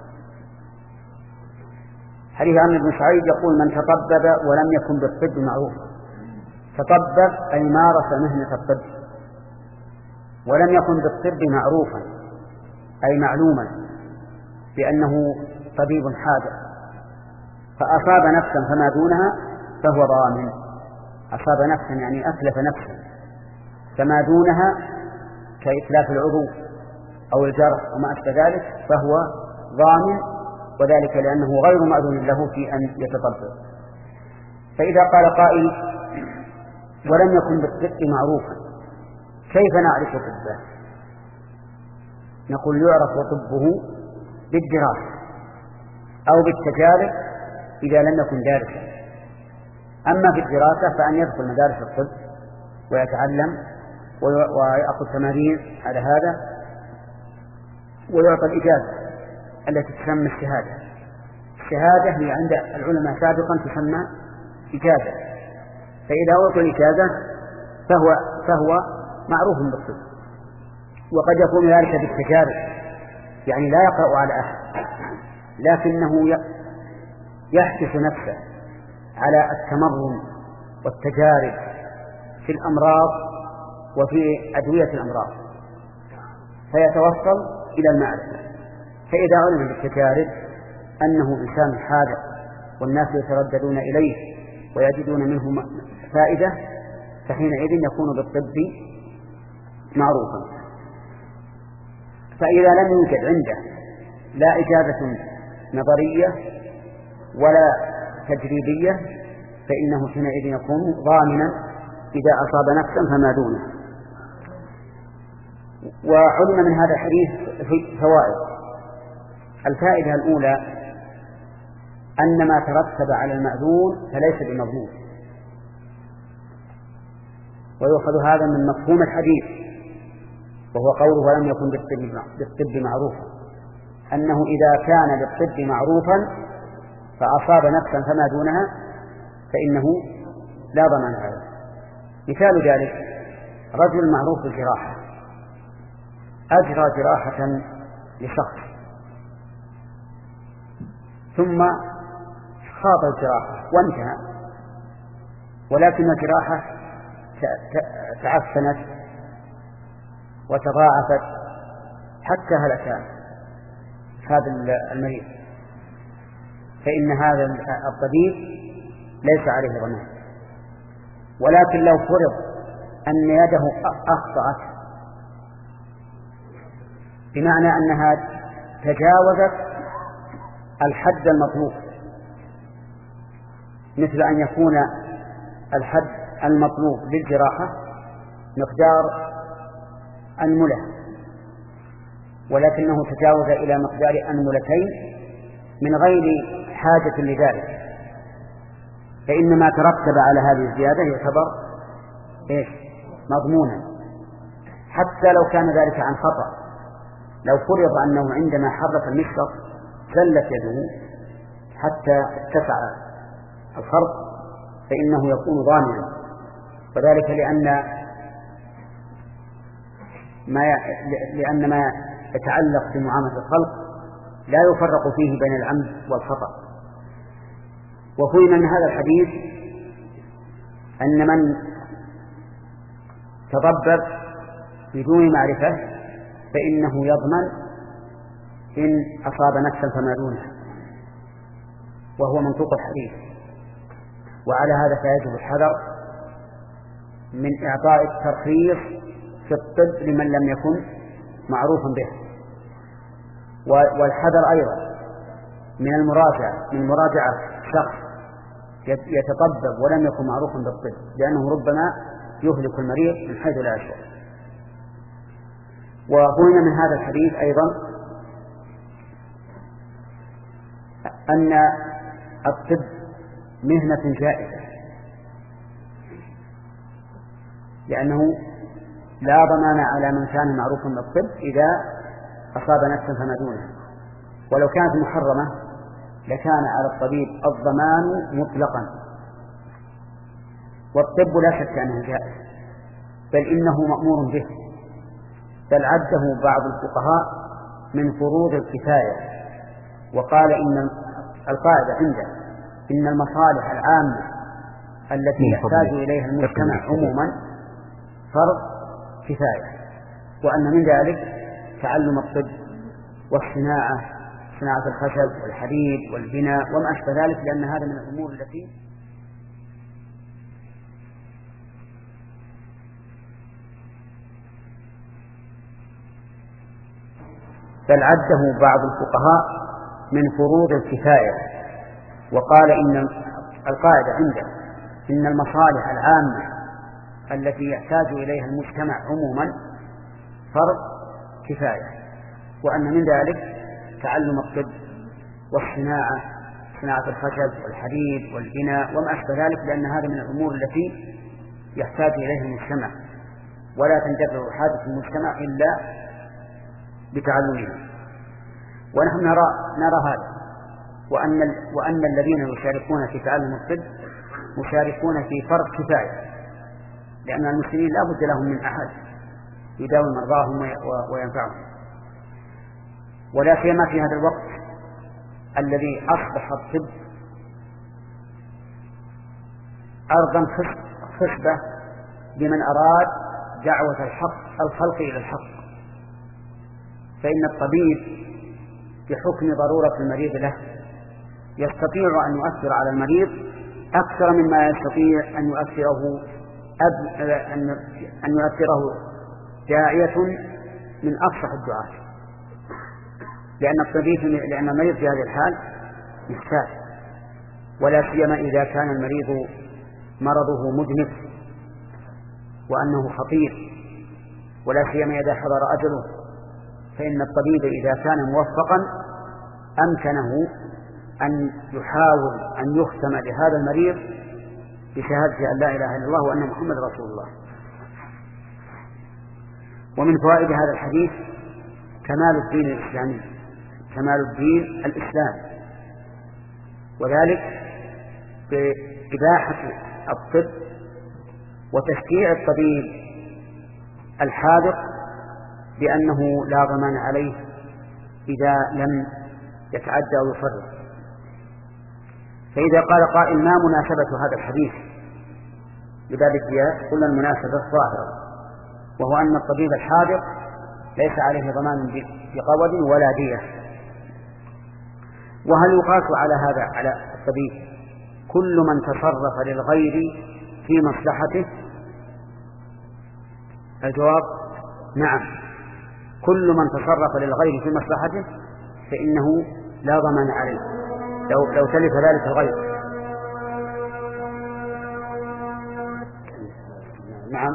حديث عمرو بن شعيب يقول: من تطبب ولم يكن بالطب معروفا. تطبب أي مارس مهنة الطب، ولم يكن بالطب معروفا أي معلوما بأنه طبيب حاذق، فأصاب نفسا فما دونها فهو ضامن. أصاب نفسا يعني أتلف نفسا، فما دونها كإتلاف العضو أو الجرح وما أشبه ذلك فهو ضامن، وذلك لأنه غير مأذون له في أن يتطبب. فإذا قال قائل: ولم يكن بالطب معروفا، كيف نعرف طبه؟ نقول: يعرف طبه بالدراسة أو بالتجارب إذا لم يكن دارسا. أما في الدراسة فأن يدخل مدارس الطب ويتعلم ويأخذ تمارين على هذا ويعطى الإجازة التي تسمى الشهادة. الشهادة هي عند العلماء سابقا تسمى إجازة، فإذا أعطي الإجازة فهو, فهو معروف بالطب. وقد يكون ذلك بالتجارب، يعني لا يقرأ على أحد لكنه يحدث نفسه على التمرن والتجارب في الأمراض وفي أدوية الأمراض فيتوصل إلى المعرفة. فإذا علم بالتجارب أنه إنسان حاذق والناس يترددون إليه ويجدون منه فائدة، فحينئذ يكون بالطب معروفا. فإذا لم يوجد عنده لا إجازة نظرية ولا تجريبية فإنه حينئذ يكون ضامنا إذا أصاب نفسا فما دونه. وعلم من هذا الحديث في فوائد. الفائدة الأولى أن ما ترتب على المأذون فليس بمضمون، ويؤخذ هذا من مفهوم الحديث وهو قوله: ولم يكن بالطب معروفا، أنه إذا كان بالطب معروفا فأصاب نفسا فما دونها فإنه لا ضمان عليه. مثال ذلك: رجل معروف بالجراحة أجرى جراحة لشخص ثم خاض الجراحة وانتهى، ولكن الجراحة تعفنت وتضاعفت حتى هلك هذا المريض، فإن هذا الطبيب ليس عليه ضمان. ولكن لو فرض أن يده أخطأت بمعنى أنها تجاوزت الحد المطلوب، مثل أن يكون الحد المطلوب للجراحة مقدار أنملة ولكنه تجاوز إلى مقدار أنملتين من غير حاجة لذلك، فإن ما ترتب على هذه الزيادة يعتبر إيش؟ مضمونا، حتى لو كان ذلك عن خطأ. لو فرض أنه عندما حرك المشرط زلت يده حتى اتسع الخرق فإنه يكون ضامنا، وذلك لأن ما لأن ما يتعلق بمعاملة الخلق لا يفرق فيه بين العمد والخطأ. وفهم من هذا الحديث أن من تضبب بدون معرفة فإنه يضمن إن أصاب نفسا فما دونها، وهو منطوق الحديث. وعلى هذا فيجب الحذر من إعطاء الترخيص في الطب لمن لم يكن معروفا به، والحذر أيضا من المراجعة من مراجعة شخص يتطبب ولم يكن معروفا بالطب، لأنه ربما يهلك المريض من حيث لا يشعر. وقلنا من هذا الحديث أيضا أن الطب مهنة جائزة، لأنه لا ضمان على من كان معروفا بالطب إذا أصاب نفسا فما دونه، ولو كانت محرمة لكان على الطبيب الضمان مطلقا. والطب لا شك أنه جائز، بل إنه مأمور به، بل عده بعض الفقهاء من فروض الكفاية، وقال إن القاعدة عنده إن المصالح العامة التي يحتاج إليها المجتمع عموما فرض كفاية، وأن من ذلك تعلم الطب والصناعة، صناعة الخشب والحديد والبناء وما أشبه ذلك، لأن هذا من الأمور التي بل عده بعض الفقهاء من فروض الكفاية، وقال إن القاعدة عنده إن المصالح العامة التي يحتاج إليها المجتمع عموما فرض كفاية، وأن من ذلك تعلم الطب والصناعة، صناعة الخشب والحديد والبناء وما أشبه ذلك، لأن هذا من الأمور التي يحتاج إليها المجتمع، ولا تندفع حاجة المجتمع إلا بتعلمها. ونحن نرى, نرى هذا، وأن, وأن الذين يشاركون في تعلم الطب مشاركون في فرض كفاية، لأن المسلمين لا بد لهم من أحد يداوي مرضاهم وينفعهم، ولا سيما في هذا الوقت الذي أصبح الطب أرضا خصبة لمن أراد دعوة الحق الخلق إلى الحق. فإن الطبيب بحكم ضرورة المريض له يستطيع أن يؤثر على المريض أكثر مما يستطيع أن يؤثره أب... أن يؤثره داعية من أفصح الدعاة، لأن الطبيب لأن المريض في هذه الحال محتاج، ولا سيما إذا كان المريض مرضه مدمر وأنه خطير، ولا سيما إذا حضر أجله، فإن الطبيب إذا كان موفقا أمكنه أن يحاول أن يختم لهذا المريض بشهادة أن لا إله إلا الله وأن محمد رسول الله. ومن فوائد هذا الحديث كمال الدين الإسلامي، كمال الدين الإسلامي، وذلك بإباحة الطب وتشجيع الطبيب الحاذق بأنه لا ضمان عليه إذا لم يتعدى أو يفرط. فإذا قال قائل ما مناسبة هذا الحديث لباب الديات، قلنا المناسبة الظاهرة، وهو أن الطبيب الحاذق ليس عليه ضمان بقود ولا دية. وهل يقاس على هذا على الطبيب كل من تصرف للغير في مصلحته؟ الجواب نعم، كل من تصرف للغير في مصلحته فإنه لا ضمان عليه لو, لو تلف ذلك الغير. نعم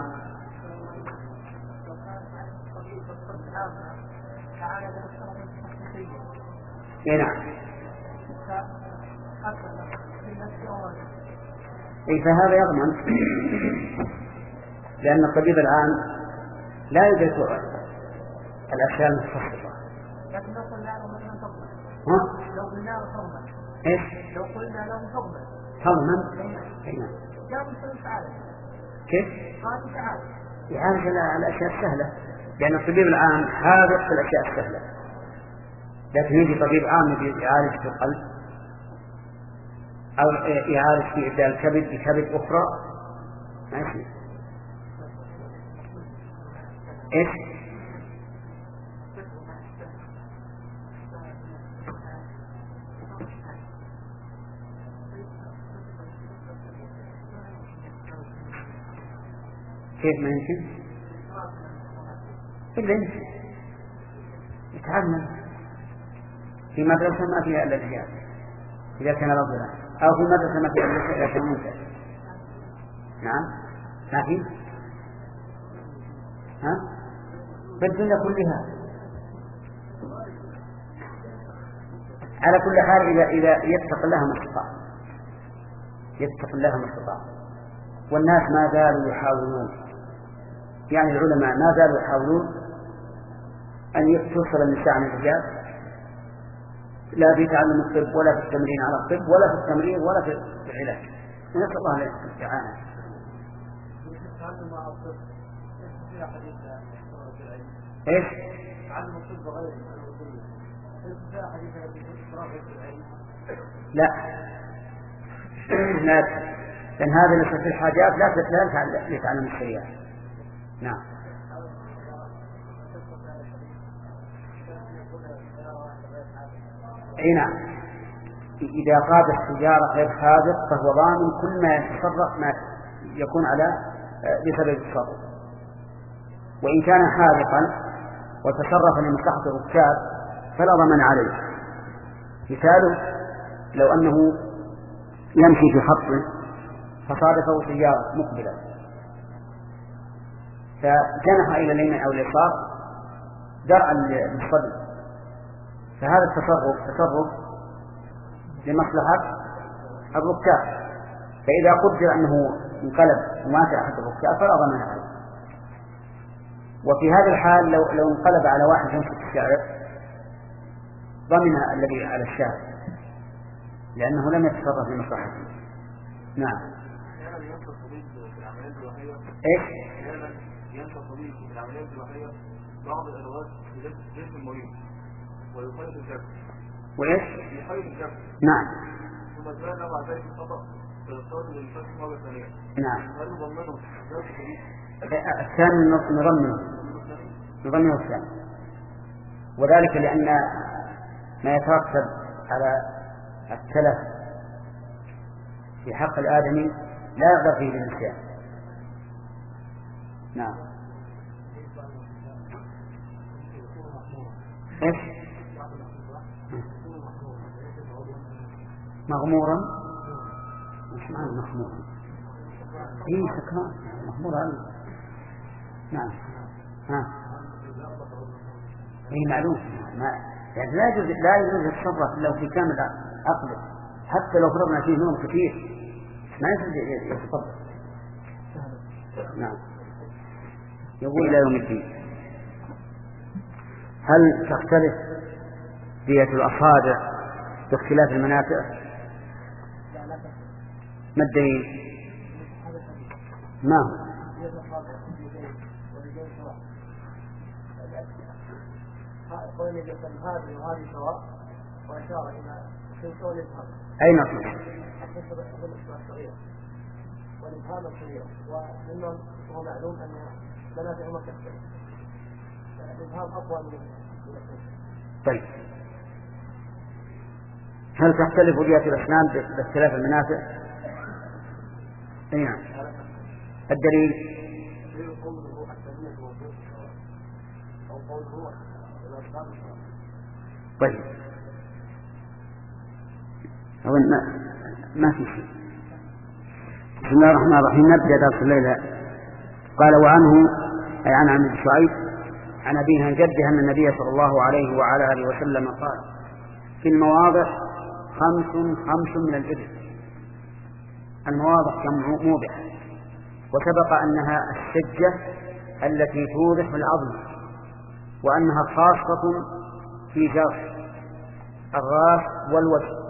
اي نعم اي فهذا يضمن، لأن الطبيب الآن لا يدرك الأشياء المتخصصة. لكن لو قلنا له مثلا فضلا ها؟ لو قلنا له فضلا ايش؟ لو قلنا له فضلا فضلا اي نعم جاب مثل تعالى كيف؟ قال تعالى يعالج الأشياء السهلة، لأن الطبيب الآن حاذق في الأشياء السهلة، لكن يجي طبيب عام يعالج في القلب أو يعالج في إبدال الكبد بكبد أخرى ماشي. إيش؟ كيف ما يمكن؟ إلا يمكن يتعلم في مدرسة ما فيها إلا الجهاد إذا كان رجلا، أو في مدرسة ما فيها إلا كان منتج. نعم ما في ها؟ في الدنيا كلها. على كل حال إذا إذا يتق الله ما استطاع، يتق الله ما استطاع. والناس ما زالوا يحاولون، يعني العلماء ما زالوا يحاولون أن يفصل النساء عن الرجال، لا في تعلم الطب ولا في التمرين على الطب ولا في التمرين ولا في العلاج. نسأل الله الاستعانة. ايش؟ تعلم الطب غير لا لا، لأن هذا ليس في الحاجات لا لا يتعلم الشريعة. نعم. اي نعم، إذا قاد السيارة غير حاذق فهو ضامن كل ما يتصرف ما يكون على بسبب التصرف. وإن كان حاذقا وتصرف لمصلحة الركاب فلا ضمان عليه. مثاله لو أنه يمشي في خط فصادفه سيارة مقبلة فجنح إلى اليمين أو اليسار درعا للصدمة، فهذا التصرف تصرف لمصلحة الركاب، فإذا قدر أنه انقلب ومات أحد الركاب فلا ضمان عليه. وفي هذا الحال لو لو انقلب على واحد يمشي في الشارع ضمن الذي على الشارع لأنه لم يتصرف لمصلحته. نعم. ايش؟ ينشأ طبيب في العمليات الجراحية بعض الأدوات في جسم المريض ويخيط الجسم. وإيش؟ يخيط الجسم. نعم. ثم تبان مع ذلك الخطأ في الصوت للفتح مرة ثانية. نعم. هل نضمنه ذات الطبيب؟ الثاني نضمنه نضمنه الثاني، وذلك لأن ما يترتب على التلف في حق الآدمي لا يقدر فيه الإنسان. نعم. إيش؟ مغمورا؟ مش معنى مغمورا؟ إيه سكران مغمورا. نعم. ها. إيه معلوم. ما يعني لا يجوز لا يجوز التصرف لو في كامل عقله، حتى لو فرضنا فيه نوم كثير ما يجوز يتصرف. نعم. يقول إلى يوم الدين. هل تختلف دية الأصابع باختلاف المنافع؟ ما الدليل؟ ما هو؟ هذه وهذه سواء وأشار إلى سنتون الإبهام. أي نص؟ والإبهام الصغير، ومنهم هو معلوم أن منافعهما تختلف، الإبهام أقوى من السنتون. طيب، هل تختلف دية الأسنان باختلاف المنافع؟ أي نعم. الدليل؟ طيب، أظن ما, ما في شيء. بسم الله الرحمن الرحيم. نبدأ درس الليلة. قال وعنه أي عن عمرو بن شعيب عن أبيه عن جده أن النبي صلى الله عليه وعلى آله وسلم قال في المواضع خمس خمس من الإبل. المواضع جمع موضع، وسبق أنها السجة التي توضح العظم، وأنها خاصة في جرح الراس والوجه.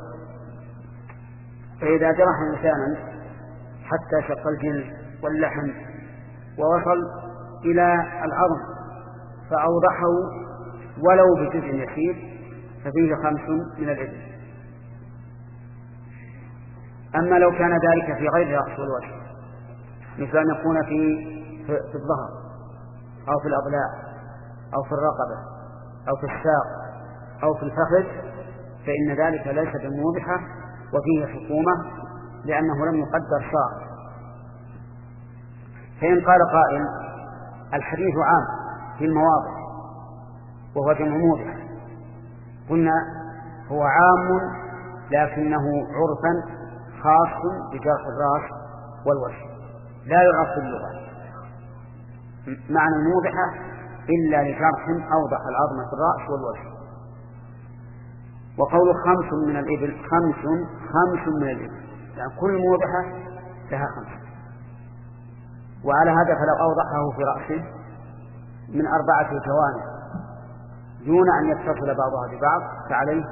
فإذا جرح إنسانا حتى شق الجلد واللحم ووصل إلى العظم فأوضحه ولو بجزء يسير ففيه خمس من الإبل. أما لو كان ذلك في غير الرأس والوجه، مثل أن يكون في في الظهر أو في الأضلاع أو في الرقبة أو في الساق أو في الفخذ، فإن ذلك ليس بموضحة وفيه حكومة لأنه لم يقدر صاع. فإن قال قائل الحديث عام في المواضع وهو جمع موضح، قلنا هو عام لكنه عرفا خاص بجرح الراس والوجه لا يعرف في اللغة. معنى الموضحة إلا لجرح أوضح العظم في الرأس والوجه. وقول خمس من الإبل خمس خمس من الإبل يعني كل موضحة لها خمس. وعلى هذا فلو أوضحه في رأسه من أربعة جوانب دون أن يتصل بعضها ببعض فعليه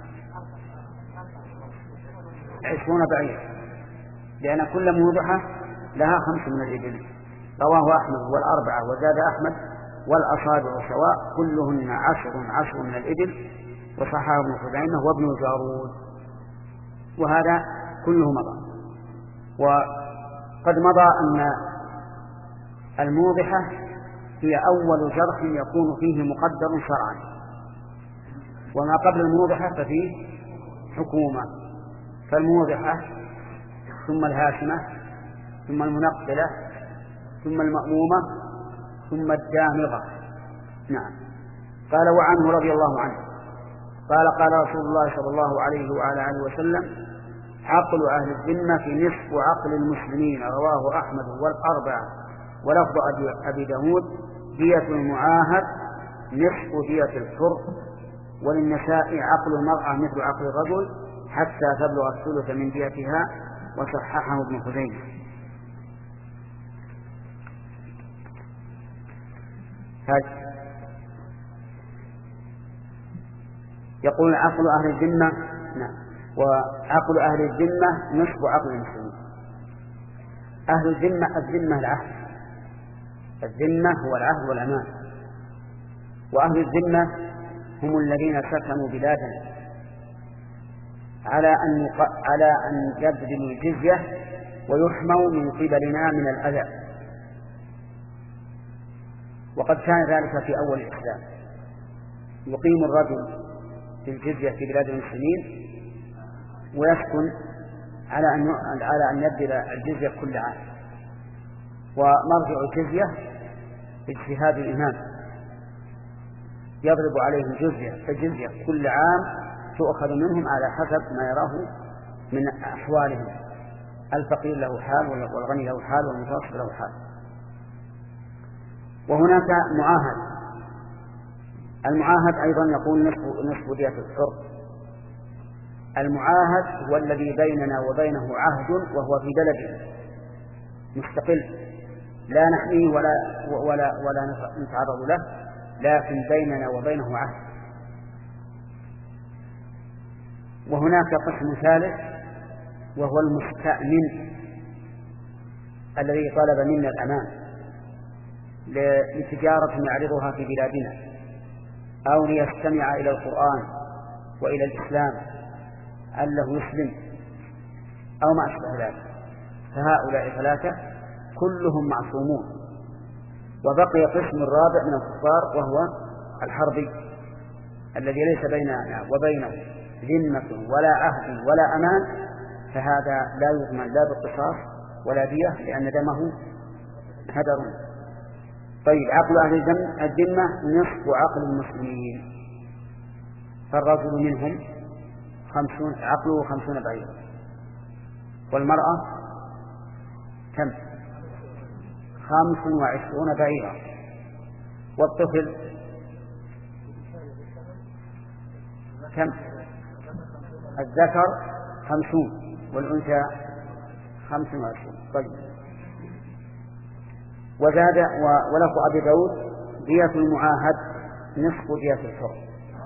عشرون بعير، لأن كل موضحة لها خمس من الإبل. رواه أحمد والأربعة وزاد أحمد والأصابع سواء كلهن عشر عشر من الإبل، وصححه ابن خزيمة وابن جارود. وهذا كله مضى. وقد مضى أن الموضحة هي أول جرح يكون فيه مقدر شرعا، وما قبل الموضحة ففيه حكومة. فالموضحة ثم الهاشمة ثم المنقلة ثم المأمومة ثم الدامغة. نعم. قال وعنه رضي الله عنه قال قال رسول الله صلى الله عليه وعلى آله وسلم عقل أهل الذمة في نصف عقل المسلمين. رواه أحمد والأربعة ولفظ أبي داود دية المعاهد نصف دية الحر، وللنساء عقل المرأة مثل عقل الرجل حتى تبلغ الثلث من ديتها، وصححه ابن خزيمة. هذا يقول عقل أهل الذمة. نعم. وعقل أهل الذمة نصف عقل المسلمين. أهل الذمة الذمة العهد، الذمة هو العهد والأمان. وأهل الذمة هم الذين سكنوا بلادنا على أن على أن يبذلوا الجزية ويحموا من قبلنا من الأذى. وقد كان ذلك في أول الإسلام، يقيم الرجل في الجزية في بلاد المسلمين ويسكن على أن على أن يبذل الجزية كل عام، ومرجع الجزية اجتهاد الإمام يضرب عليهم جزية فالجزية كل عام تؤخذ منهم على حسب ما يراه من أحوالهم، الفقير له حال والغني له حال والمتوسط له حال. وهناك معاهد. المعاهد أيضا يكون نصف نصف دية الحر. المعاهد هو الذي بيننا وبينه عهد وهو في بلده مستقل لا نحميه ولا ولا ولا نتعرض له، لكن بيننا وبينه عهد. وهناك قسم ثالث وهو المستأمن الذي طلب منا الأمان لتجارة يعرضها في بلادنا أو ليستمع إلى القرآن وإلى الإسلام علّه يسلم أو ما أشبه ذلك. فهؤلاء ثلاثة كلهم معصومون. وبقي قسم الرابع من الكفار وهو الحربي الذي ليس بيننا وبينه ذمة ولا عهد ولا أمان، فهذا لا يضمن لا بالقصاص ولا دية لأن دمه هدر. طيب عقل أهل الذمة نصف عقل المسلمين، فالرجل منهم خمسون عقله خمسون بعيرا، والمرأة كم؟ خمس وعشرون بعيرا، والطفل كم؟ الذكر خمسون والأنثى خمس وعشرون. طيب. وزاد ولف أبي داود دية المعاهد نصف دية الحر،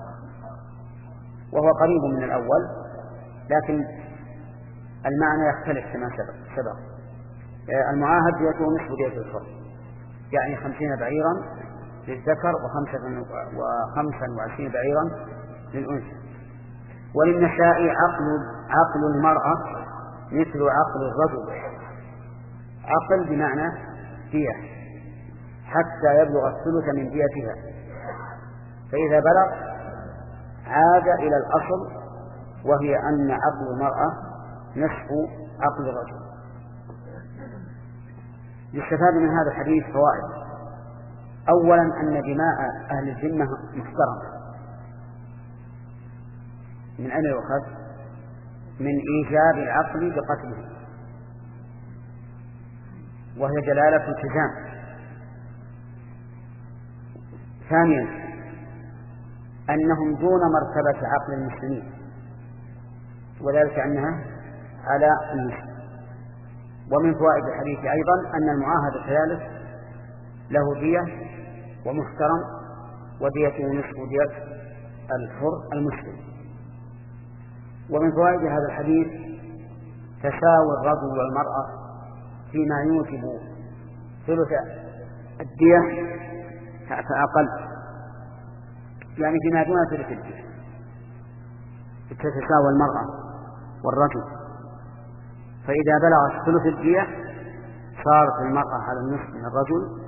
وهو قريب من الأول لكن المعنى يختلف كما سبق. المعاهد ديته نصف دية الحر يعني خمسين بعيرا للذكر وخمسا وعشرين بعيرا للأنثى. وللنساء عقل عقل المرأة مثل عقل الرجل، عقل بمعنى دية حتى يبلغ الثلث من ديتها، فإذا بلغ عاد إلى الأصل وهي أن عقل المرأة نصف عقل الرجل. يستفاد من هذا الحديث فوائد. أولا أن دماء أهل الذمة محترمة. من أين يؤخذ؟ من إيجاب العقل بقتله، وهي دلالة التزام. ثانيا أنهم دون مرتبة عقل المسلمين، وذلك أنها على النصف. ومن فوائد الحديث أيضا أن المعاهد الثالث له دية ومحترم، وديته نصف دية الحر المسلم. ومن فوائد هذا الحديث تساوي الرجل والمرأة فيما يوجب ثلث الدية فأقل، يعني فيما دون ثلث الدية تتساوى المرأة والرجل. فإذا بلغت ثلث الدية صارت المرأة على النصف من الرجل،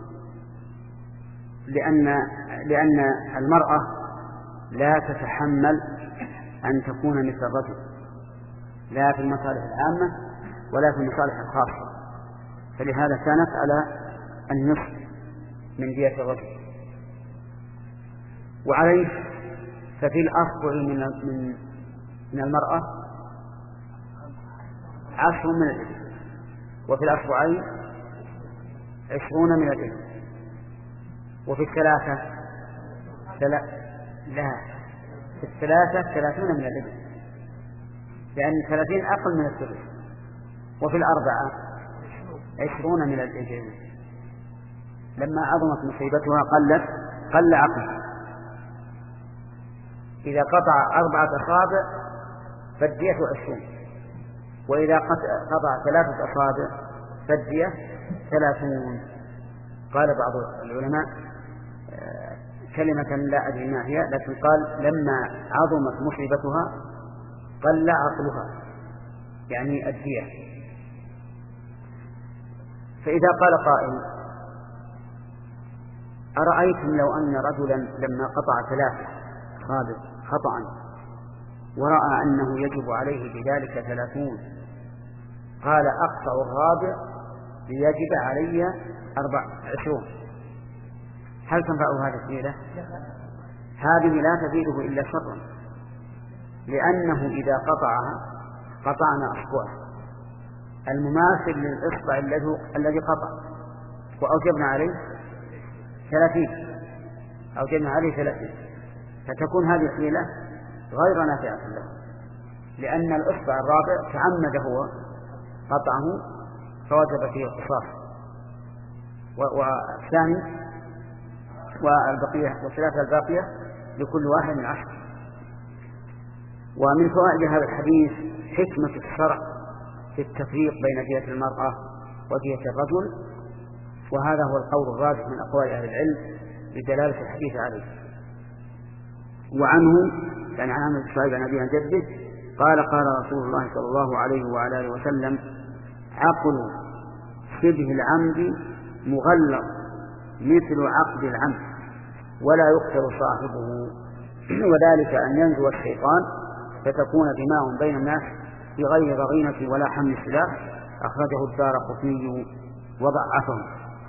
لأن لأن المرأة لا تتحمل أن تكون مثل الرجل، لا في المصالح العامة ولا في المصالح الخاصة، فلهذا كانت على النصف من دية الرجل. وعليه ففي الأصبع من من من المرأة عشر من الإبل، وفي الأصبعين عشرون من الإبل، وفي الثلاثة ثلا... لا في الثلاثة ثلاثون من الإبل، لأن ثلاثين أقل من الثلث، وفي الأربعة عشرون من الإبل. لما عظمت مصيبتها قلت قل عقلها. إذا قطع أربعة أصابع فالدية عشرون، وإذا قطع ثلاثة أصابع فالدية ثلاثون. قال بعض العلماء كلمة لا أدري ما هي، لكن قال لما عظمت مصيبتها قل عقلها، يعني الدية. فإذا قال قائل أرأيتم لو أن رجلا لما قطع ثلاثة أصابع خطأ ورأى أنه يجب عليه بذلك ثلاثون، قال أقطع الرابع ليجب علي أربع عشرون، هل تنفع هذه الحيلة؟ هذه لا تزيده إلا شرا، لأنه إذا قطعها قطعنا أصبعه المماثل للإصبع الذي قطع، وأوجبنا عليه ثلاثين، أوجبنا عليه ثلاثين، فتكون هذه الحيلة غير نافعة له، لأن الإصبع الرابع تعمد هو قطعه فوجب فيه القصاص. والثاني والبقية والثلاثة الباقية لكل واحد من عشر. ومن فوائد هذا الحديث حكمة الشرع في التفريق بين دية المرأة ودية الرجل، وهذا هو القول الراجح من أقوال أهل العلم بدلالة الحديث عليه. وعنه يعني عن عمرو بن شعيب عن أبيه عن جده قال قال رسول الله صلى الله عليه وعلى آله وسلم عقل شبه العمد مغلظ مثل عقد العمد ولا يقتل صاحبه، وذلك أن ينزو الشيطان فتكون دماء بين الناس بغير ضغينة ولا حمل سلاح. أخرجه الدارقطني وضعفه.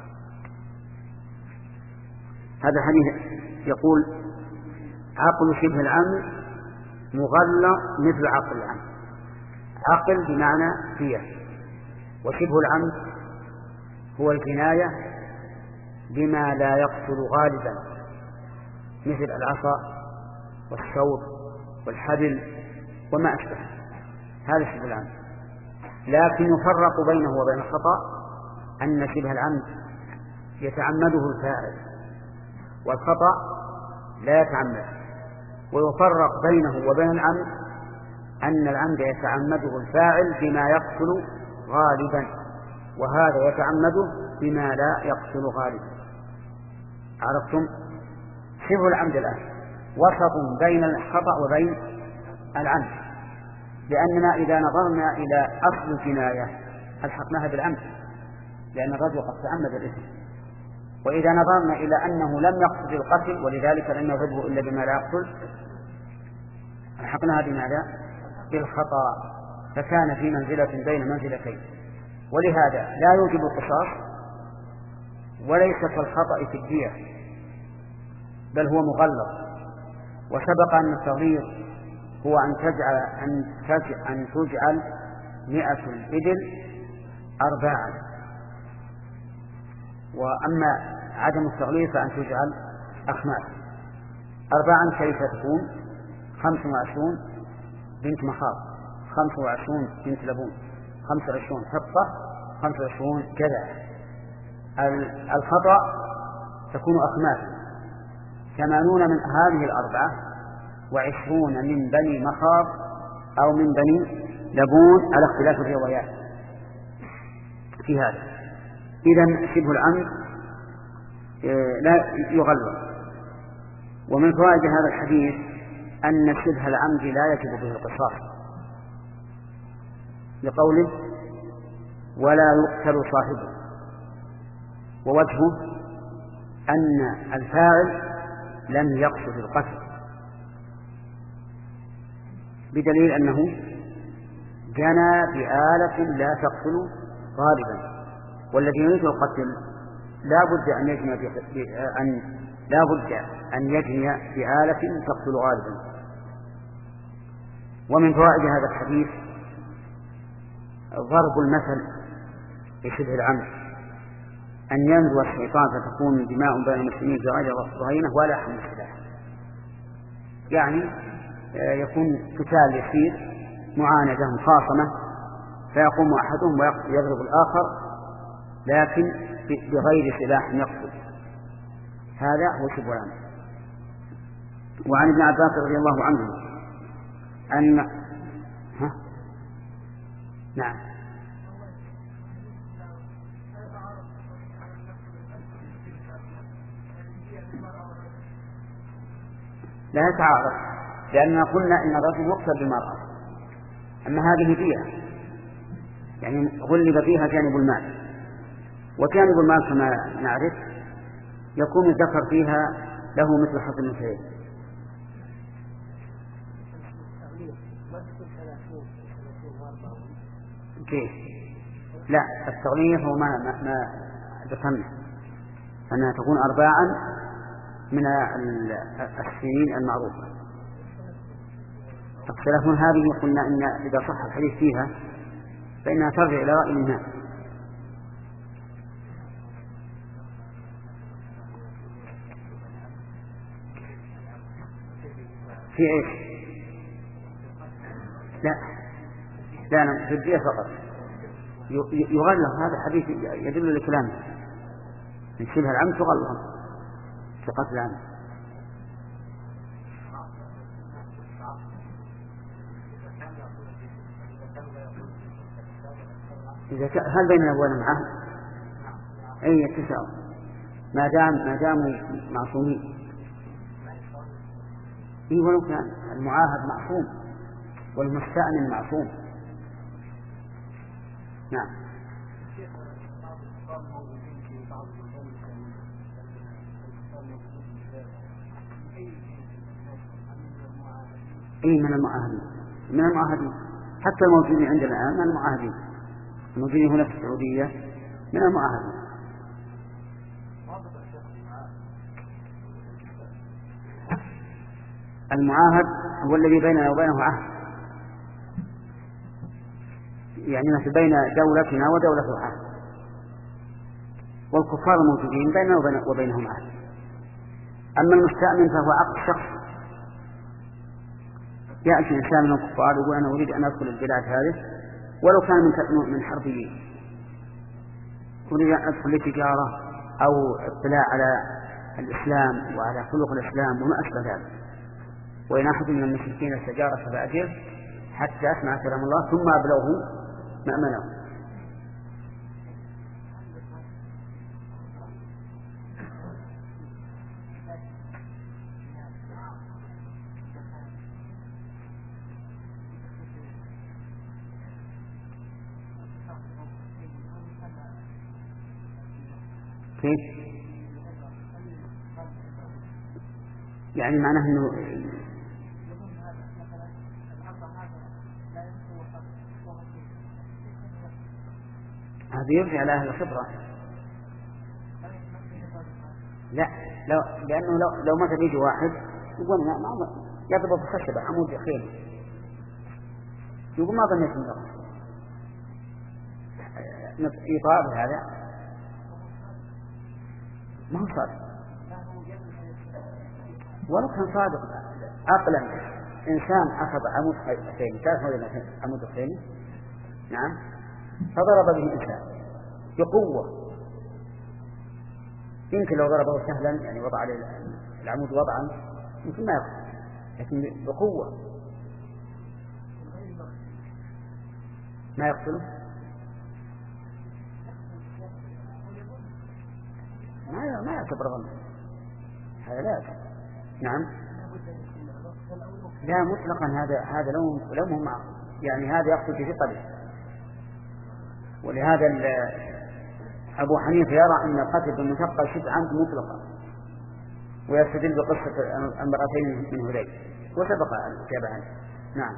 هذا حديث يقول عقل شبه العمد مغلظ مثل عقل العمد. عقل بمعنى فيه، وشبه العمد هو الكناية بما لا يقتل غالبا مثل العصا والشوط والحبل وما أشبه، هذا شبه العمد. لكن يفرق بينه وبين الخطأ أن شبه العمد يتعمده الفاعل والخطأ لا يتعمد، ويفرق بينه وبين العمد أن العمد يتعمده الفاعل بما يقتل غالبا، وهذا يتعمده بما لا يقتل غالبا. عرفتم؟ شبه العمد الآن وسط بين الخطأ وبين العمد، لأننا إذا نظرنا إلى أصل الجناية ألحقناها بالعمد، لأن الرجل قد تعمد الإثم. وإذا نظرنا إلى أنه لم يقصد القتل ولذلك لم يضربه إلا بما لا يقتل ألحقناها بماذا؟ بالخطأ، فكان في منزلة بين منزلتين. ولهذا لا يوجب القصاص وليس كالخطأ في الدية، بل هو مغلظ. وسبق أن التغليظ هو أن تجعل أن تجعل, أن تجعل مئة الإبل أرباعا، وأما عدم التغليظ فأن تجعل أخماس. أرباعا كيف تكون؟ خمس وعشرون بنت مخاض، خمس وعشرون بنت لبون، خمس وعشرون حطة، خمس وعشرون جذع. الخطأ تكون أخماس، ثمانون من هذه الأربعة وعشرون من بني مخاض أو من بني لبون على اختلاف الروايات في هذا. إذن شبه العمد لا يغلظ. ومن فوائد هذا الحديث أن شبه العمد لا يجب به القصاص، لقوله ولا يقتل صاحبه، ووجهه أن الفاعل لم يقصد القتل، بدليل أنه جنى بآلة لا تقتل غالبا، والذي يريد القتل لا بد أن يجني أن لا بد أن يجني بآلة تقتل غالبا. ومن فوائد هذا الحديث ضرب المثل بشبه العمد، أن ينزو الشيطان فتكون دماء بين المسلمين في غير رهينة ولا حمل السلاح، يعني يكون قتال يسير معاندة مخاصمة فيقوم أحدهم ويضرب الآخر لكن بغير سلاح يقتل، هذا هو شبه العمد. وعن ابن عباس رضي الله عنه أن ها؟ نعم لا يتعارض، لأننا قلنا إن الرجل يقتل بالمرأة، أما هذه فيها يعني غلب فيها جانب المال، وجانب المال كما نعرف يكون الذكر فيها له مثل حظ الأنثيين. كيف؟ لا، التغليظ هو ما ما, ما ذكرنا أنها تكون أرباعا من السنين المعروفة. اختلافون هذه قلنا إن إذا صح الحديث فيها فإنها ترجع إلى رأي الناس. في إيش؟ لا لا في الدية فقط يغلظ. هذا حديث يدل لكلامه من شبه العمد تغلظ في قتل العمد. إذا كان هل بين الأبوين معه أي يتساوي ما دام ما داموا معصومين. إيه ولو كان المعاهد معصوم والمستأمن معصوم. نعم. إيه من المعاهدين من المعاهدين حتى الموجودين عندنا الآن من المعاهدين الموجودين هنا في السعودية من المعاهدين. المعاهد هو الذي بيننا وبينه عهد، يعني مثل بين دولتنا ودولة عهد، والكفار الموجودين بيننا وبينهم عهد. أما المستأمن فهو عقد شخص، يأتي إنسان من الكفار يقول أنا أريد أن أدخل البلاد هذه ولو كان من من حربيين، أريد أن أدخل لتجارة أو اطلاع على الإسلام وعلى خلق الإسلام وما أشبه ذلك، وإن أحد من المشركين استجارك فأجره حتى أسمع كلام الله ثم أبلغه مأمنه. كيف؟ يعني معناه أنه هذا يرجع على أهل الخبرة. لا لو لأنه لو لو مثلا يجي واحد يقول ما ما يضرب الخشبة عمود خيل يقول ما ظنيت من ذلك إطار هذا ما هو صار. ولو كان صادق عقلا. إنسان أخذ عمود خيمة، تعرف عمود الخيمة؟ نعم، فضرب به إنسان بقوة، يمكن لو ضربه سهلا يعني وضع عليه العمود وضعا يمكن ما يقتل، لكن بقوة ما يقتله. ما ما يعتبر ظن هذا، لا. نعم، لا مطلقا، هذا هذا لو لو هم يعني هذا يقتل في ثقله. ولهذا أبو حنيفة يرى أن القتل بالمثقل شبه عمد مطلقا، ويستدل بقصة المرأتين من هذيل وسبق الإجابة عنه. نعم.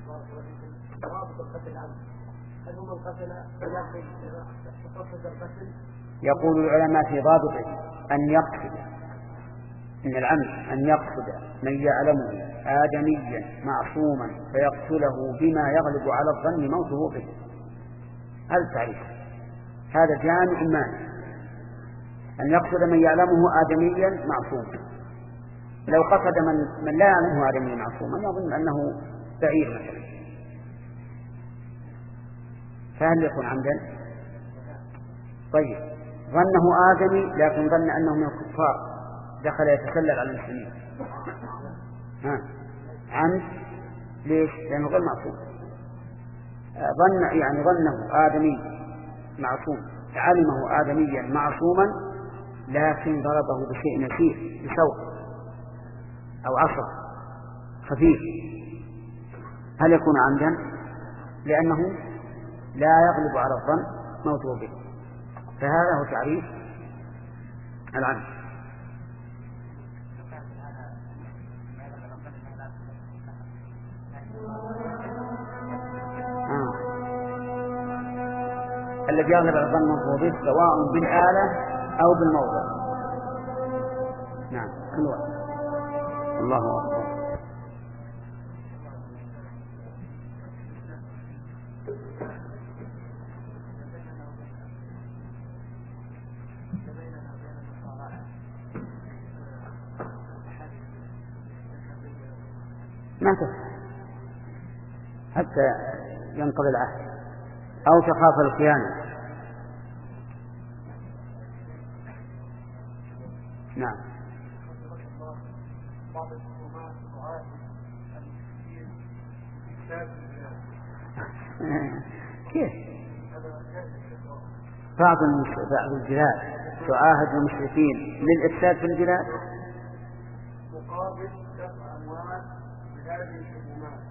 يقول العلماء في ضابطه أن يقصد إن العمد أن يقصد من يعلمه آدميا معصوما فيقتله بما يغلب على الظن موته به. هذا التعريف، هذا جامع مانع. أن يقصد من يعلمه آدميا معصوما، لو قصد من, من لا يعلمه آدميا معصوما يظن أنه بعير مثلا، فهل يكون عمدا؟ طيب، ظنه آدمي لكن ظن أنه من الكفار دخل يتسلل على المسلمين، ها عمد. ليش؟ لأنه غير معصوم. ظن يعني ظنه آدمي معصوم، علمه آدميا معصوما لكن ضربه بشيء يسير، بسوط أو عصا خفيف، هل يكون عمدا؟ لأنه لا يغلب على الظن موته به. فهذا هو تعريف العمد. آه. الذي يغلب على الظن موته به سواء بالآلة أو بالموضع. نعم، كل واحد. الله أكبر. ما تفعل حتى ينقضي العهد أو تخاف الخيانة. نعم. كيف بعض بعض البلاد تعاهد المشركين للإفساد في البلاد مقابل دفع أموال بهذه الحكومات؟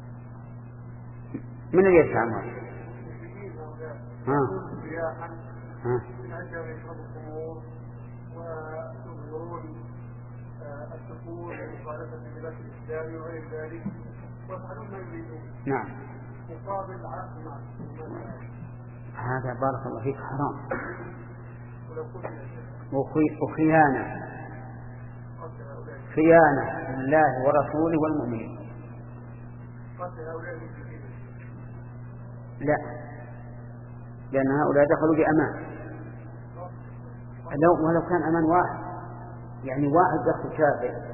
من اللي يدفع أموال؟ ها ها من أجل يشربوا الخمور ويظهرون السفور ومخالفة اللباس الإسلامي وغير ذلك ويفعلون ما يريدون. نعم. مقابل عقد مع هذا بارك الله فيك حرام ولو وخيانة خيانة لله ورسوله والمؤمنين. لا، لأن هؤلاء دخلوا بأمان، لو ولو كان أمان واحد، يعني واحد دخل شافع.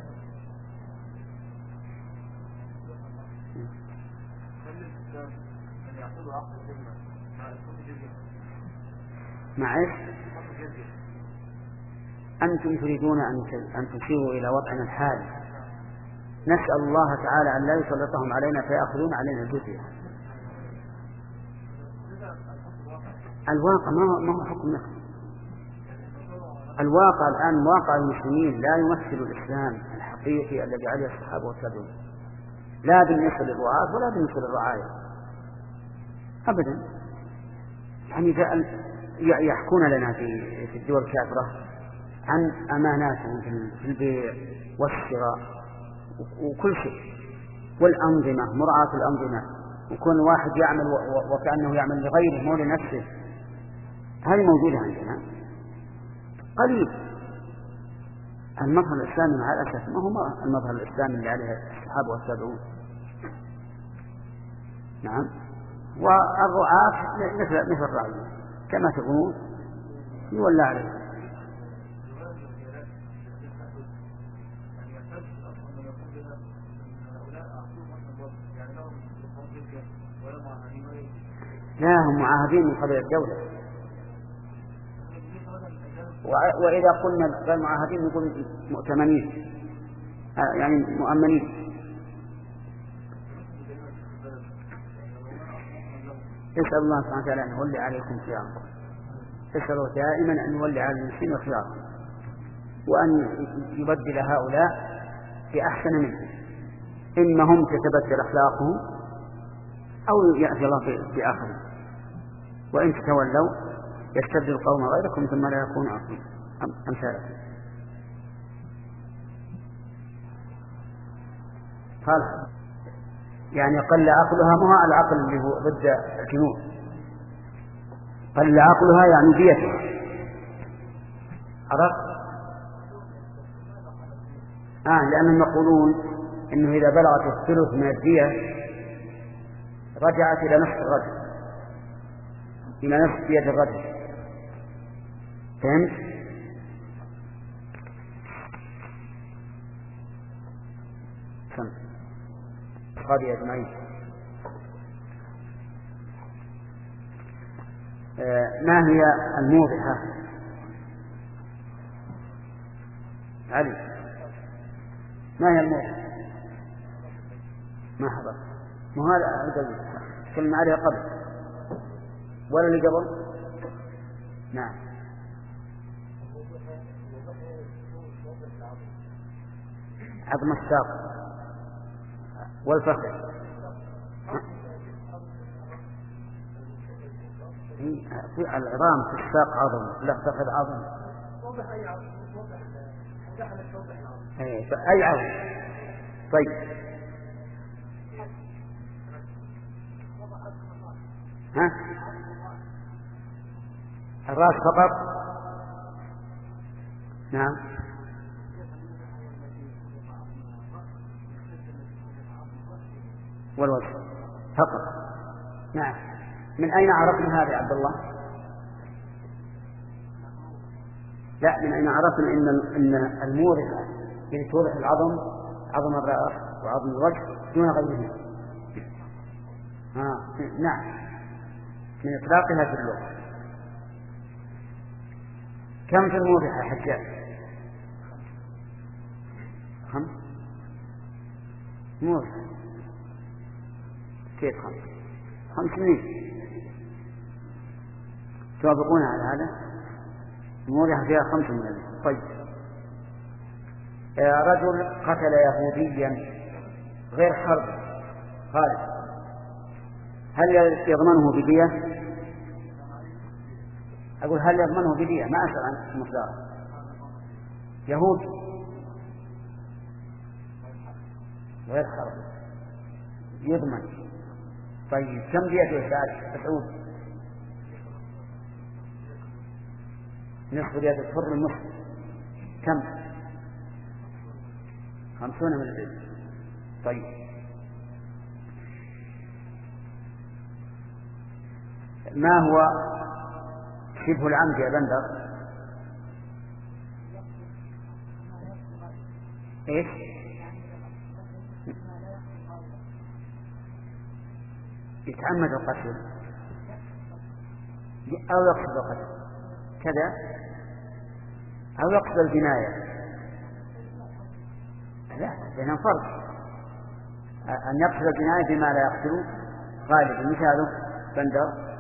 مع إيش؟ أنتم تريدون أن تشيروا إلى وضعنا الحالي، نسأل الله تعالى أن لا يسلطهم علينا فيأخذون علينا الجزية. الواقع ما هو حكم نفسه. الواقع الآن واقع المسلمين لا يمثل الإسلام الحقيقي الذي عليه الصحابة والتابعون، لا بالنسبة للرعاة ولا بالنسبة للرعاية أبدا. يعني يحكون لنا في الدول الكافرة عن أماناتهم في البيع والشراء وكل شيء، والأنظمة، مراعاة الأنظمة، وكون واحد يعمل وكأنه يعمل لغيره مو لنفسه. هذه موجودة عندنا قليل. المظهر الإسلامي مع الأسف ما هو المظهر الإسلامي اللي عليه الصحابة والتابعون. نعم. والرعاة مثل مثل الرعية كما تقولون يولى عليه. معاهدين من قبل الدولة. وإذا قلنا غير معاهدين نقول مؤتمنين يعني مؤمنين. اسأل الله سبحانه وتعالى أن يولي عليكم خياركم. اسألوا دائما أن يولي على المسلمين خيارهم وأن يبدل هؤلاء بأحسن منهم، إما هم تتبدل أخلاقهم أو يأتي الله بآخرين، وإن تتولوا يستبدل قوم غيركم ثم لا يكونوا أمثالكم. قال يعني قل عقلها، ما هو العقل اللي هو ضد الجنون، قل عقلها يعني ديتها. عرفت؟ آه لأنهم يقولون إنه إذا بلغت الثلث من الدية رجعت إلى نصف الرجل، إلى نصف دية الرجل. فهمت؟ فهمت قاضي أجمعين. آه ما هي الموضحة؟ علي ما هي الموضحة؟ ما حضر ما هذا تكلم عليها قبل ولا اللي قبل؟ نعم. عظم الساق والفخذ. في العظام في الساق عظم، لا فخذ عظم. أي عظم. طيب ها الرأس فقط. نعم. والوجه فقط. نعم. من أين عرفنا هذا يا عبد الله؟ لا، من أين عرفنا إن إن المورثة التي توضح العظم عظم الرأس وعظم الوجه دون غيرهما؟ آه. نعم، من إطلاقها في اللغة. كم في المورثة حجاج؟ خمس مورثة. كيف خمس؟ خمس سنين. توافقون على هذا؟ المورثة فيها خمس من الناس. طيب رجل قتل يهوديا غير حرب خالد، هل يضمنه بدية؟ أقول هل يضمنه بدية؟ ما أسأل عن المقدار. يهود غير حرب يضمن. طيب كم ديته يا سعود؟ نصف دية الحر المسلم. كم؟ خمسون من العلم. طيب ما هو شبه العمد يا بندر؟ ايش؟ يتعمد القتل او يقصد القتل كذا، او يقصد الجناية. لا، بينهم فرق. ان يقصد الجناية بما لا يقتل غالبا. مثاله بندر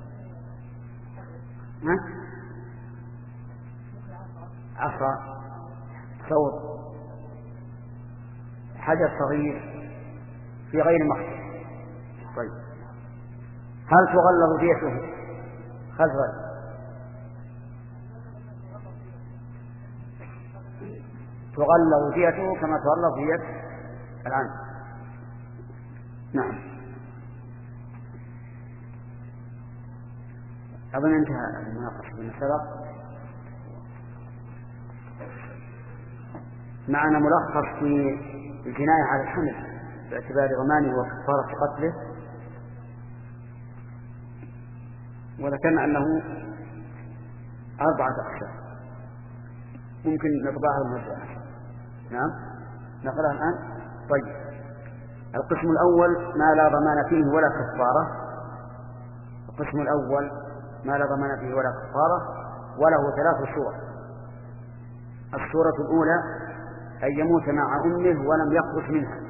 ها؟ عصا، صوت، حجر صغير في غير مقصد. طيب هل تغلظ ديته خلف غير؟ تغلظ ديته كما تغلظ دية العمد. نعم. أظن انتهى المناقشة من سبق. معنا ملخص في الجناية على الحمل باعتبار ضمانه وكفارة قتله، وذكرنا أنه أربعة أقسام ممكن نطبعها ونرجعها. نعم نقرأها الآن. طيب القسم الأول ما لا ضمان فيه ولا كفارة، القسم الأول ما لا ضمان فيه ولا كفارة، وله ثلاث صور. الصورة الأولى أن يموت مع أمه ولم يخرج منها،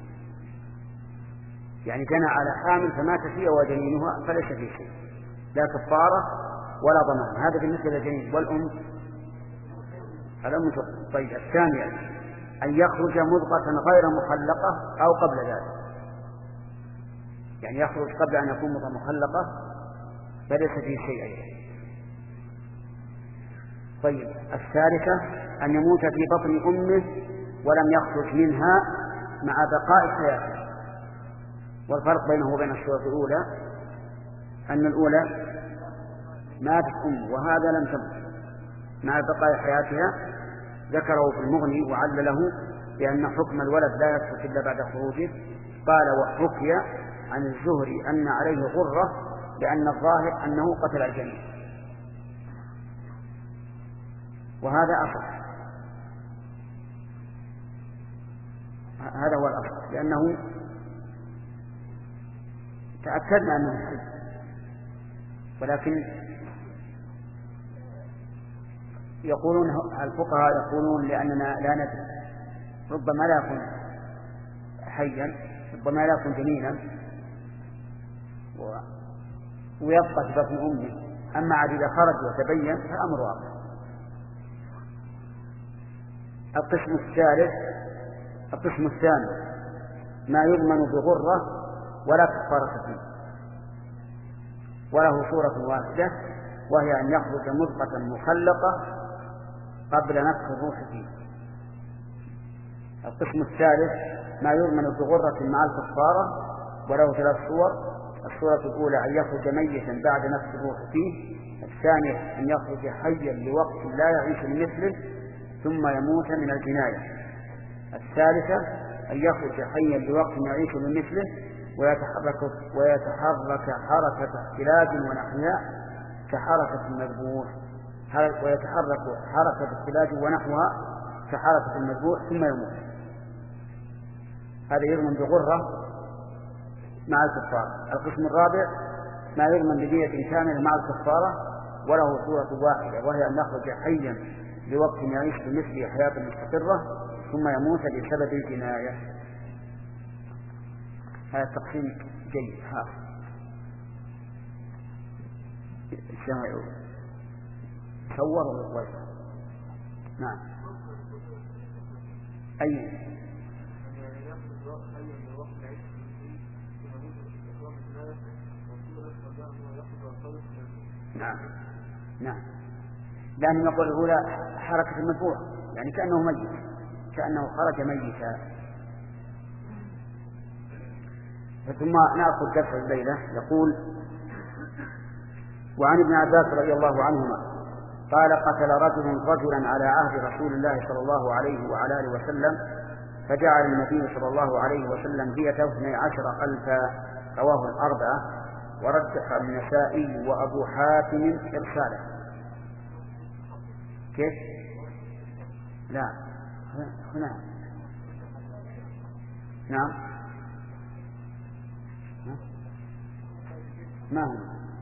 يعني كان على حامل فمات فيها وجنينها فليس فيه شيء، لا كفارة ولا ضمان. هذا بالنسبة للجنين. والأم الأم. طيب الثانية أن يخرج مضغة غير مخلقة أو قبل ذلك، يعني يخرج قبل أن يكون مضغة مخلقة فليس فيه شيء أيضا. طيب الثالثة أن يموت في بطن أمه ولم يخرج منها مع بقاء حياته. والفرق بينه وبين الصورة الأولى أن الأولى ماتت أمه وهذا لم تمت مع بقاء حياتها، ذكره في المغني وعلله بأن حكم الولد لا يثبت إلا بعد خروجه. قال وحكي عن الزهري أن عليه غرة لأن الظاهر أنه قتل الجنين، وهذا أصح، هذا هو الأصح، لأنه تأكدنا أنه حي، ولكن يقولون الفقهاء يقولون لأننا لا ندري، ربما لا يكون حيا، ربما لا يكون جنينا ويبقى في بطن أمه. أما عاد إذا خرج وتبين فأمر واضح. القسم الثالث القسم الثاني ما يضمن بغرة ولا كفارة فيه، وله صورة واحدة وهي أن يخرج مضغة مخلقة قبل نفخ الروح فيه. القسم الثالث ما يضمن بغرة مع الكفارة وله ثلاث صور. الصورة الأولى أن يخرج ميتا بعد نفخ الروح فيه. الثانية أن يخرج حيا لوقت لا يعيش لمثله ثم يموت من الجناية. الثالثة أن يخرج حيا لوقت يعيش لمثله ويتحرك ويتحرك حركة احتلاج ونحوها كحركة المذبوح، ويتحرك حركة احتلاج ونحوها كحركة المذبوح ثم يموت. هذا يضمن بغرة مع الكفارة. القسم الرابع ما يضمن بدية كاملة مع الكفارة وله صورة واحدة وهي أن يخرج حيا لوقت يعيش بمثله حياة مستقرة ثم يموت بسبب الجناية. هذا التقسيم جيد. ها صور وغير. نعم. أي نعم نعم لأنه يقول الأولى حركة المذبوح يعني كأنه ميت، كأنه خرج ميتا. ثم نأخذ درس الليلة. يقول وعن ابن عباس رضي الله عنهما قال قتل رجل رجلا على عهد رسول الله صلى الله عليه وعلى آله وسلم فجعل النبي صلى الله عليه وسلم ديته اثني عشر ألفا. رواه الأربعة ورجح النسائي وأبو حاتم إرساله. كيف؟ لا هنا نعم ما هو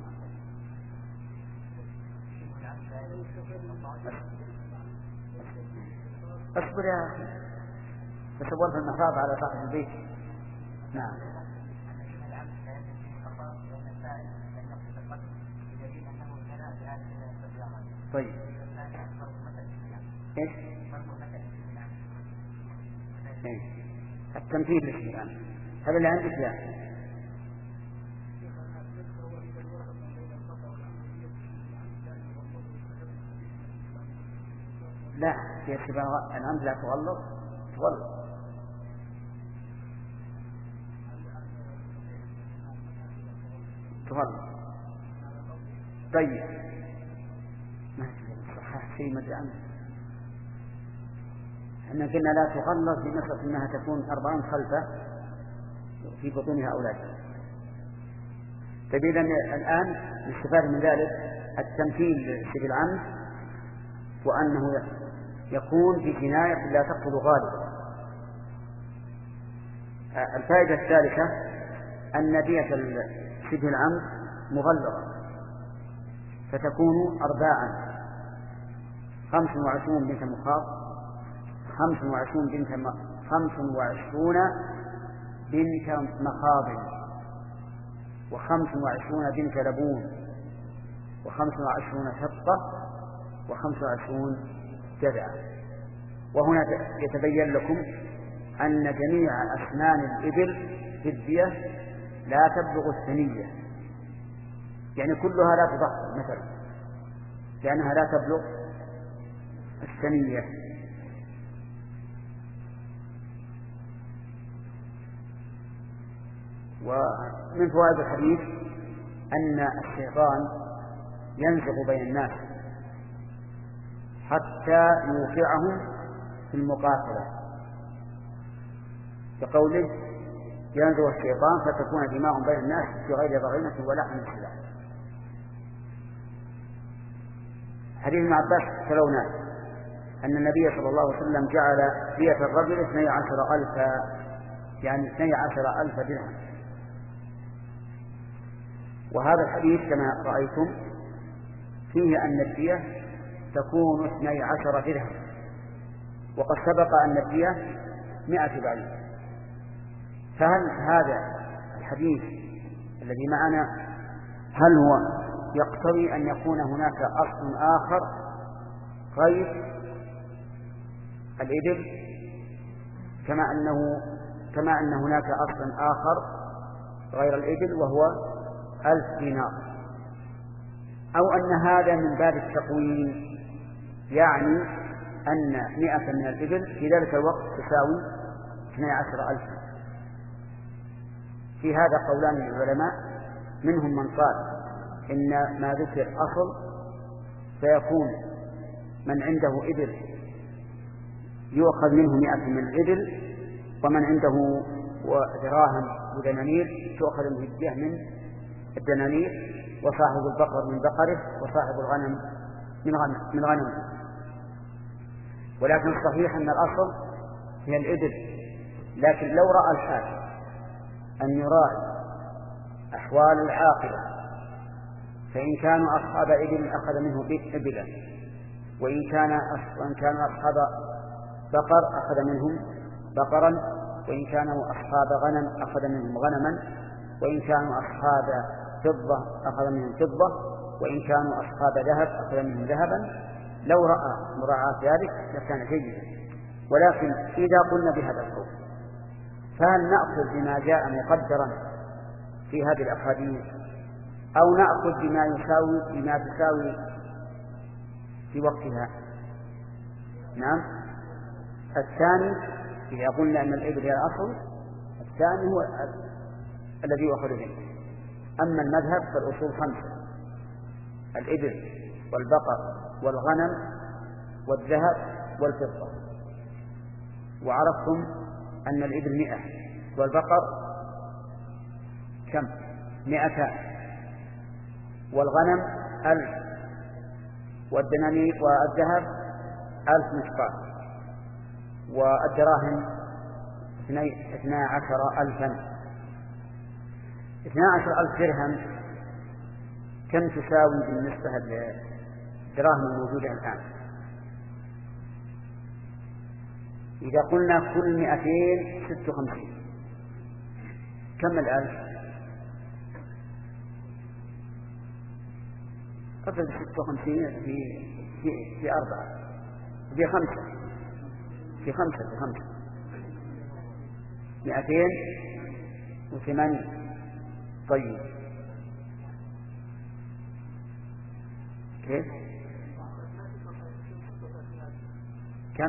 اصبر يا أخي تصور في المحراب على صاحب البيت. نعم طيب ايش ايه التمثيل الآن هذا اللي عندك؟ لا لا يا شباب الأمر لا تغلط تغلط. تغلط طيب ما صحيح شيء مدري عنه. احنا قلنا لا تغلط بمسألة انها تكون أربعين خلفة في بطونها أولادها. طيب إذن الآن نستفاد من ذلك التمثيل في العمد وأنه يكون في جناية لا تقتل غالبا. الفائدة الثالثة أن دية شبه العمد مغلظة فتكون أرباعا، خمس وعشرون بنت مخاض، خمس وعشرون بنت م... خمس وعشرون بنت مخاض، وخمس وعشرون بنت لبون، وخمس وعشرون شطة، وخمس وعشرون جذعة. وهنا يتبين لكم أن جميع أسنان الإبل في الدية لا تبلغ الثنية، يعني كلها لا تضحى مثلا لأنها لا تبلغ الثنية. ومن فوائد الحديث أن الشيطان ينزغ بين الناس حتى يوقعهم في المقاتلة، بقوله ينزغ الشيطان فتكون دماء بين الناس بغير ضغينة ولا حمل سلاح. حديث ابن عباس تلوناه أن النبي صلى الله عليه وسلم جعل دية الرجل اثني عشر ألف، يعني اثني عشر ألف درهم. وهذا الحديث كما رأيتم فيه أن الدية تكون اثني عشر درهم، وقد سبق أن الدية مئة بعير. فهل هذا الحديث الذي معنا هل هو يقتضي أن يكون هناك أصل آخر غير الإبل، كما أنه كما أن هناك أصل آخر غير الإبل وهو ألف دينار، أو أن هذا من باب التقويم، يعني أن مئة من الإبل في ذلك الوقت تساوي اثني عشر ألفا. في هذا قولان للعلماء، منهم من قال إن ما ذكر أصل فيكون من عنده إبل يؤخذ منه مئة من الإبل، ومن عنده دراهم ودنانير تؤخذ منه الدية من الدنانير، وصاحب البقر من بقره، وصاحب الغنم من غنم من غنمه. ولكن الصحيح أن الأصل هي الإبل، لكن لو رأى الحاكم أن يراعي أحوال العاقلة، فإن كانوا أصحاب إبل أخذ منه إبلا، وإن كان وإن كانوا أصحاب بقر أخذ منهم بقرا، وإن كانوا أصحاب غنم أخذ منهم غنما، وإن كانوا أصحاب فضة أخذ منهم فضة، وإن كانوا أصحاب ذهب أخذ منهم ذهبا. لو رأى مراعاة ذلك لكان جيدا. ولكن إذا قلنا بهذا القول فهل نأخذ بما جاء مقدرا في هذه الأحاديث، أو نأخذ بما يساوي بما تساوي في وقتها؟ نعم، الثاني إذا قلنا أن الإبل هي الأصل، الثاني هو الذي يؤخذ به. أما المذهب فالأصول خمسة: الإبل والبقر والغنم والذهب والفضة. وعرفتم أن الإبل مئة والبقر كم؟ مئتان، والغنم ألف، والدنانير والذهب ألف مسقال، والدراهم اثنى عشر ألفا. اثنى عشر ألف درهم كم تساوي بالنسبة للدراهم الموجودة الآن؟ إذا قلنا كل مئتين ست وخمسين، كم الألف؟ قبل ست وخمسين في في في أربعة في خمسة في خمسة في خمسة مئتين وثمانين. طيب كيف؟ كم؟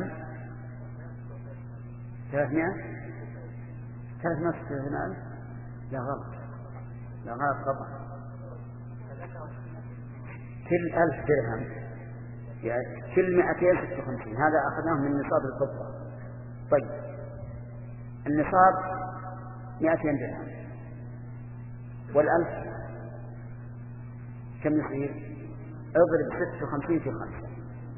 ثلاثمائة ثلاثمائة وستين ألف؟ لا غلط، لا غلط طبعا. كل ألف درهم يعني كل مئتين ستة وخمسين، هذا أخذناه من نصاب الفضة. طيب النصاب مئتين درهم، والألف كم يصير؟ اضرب ستة وخمسين في خمسة.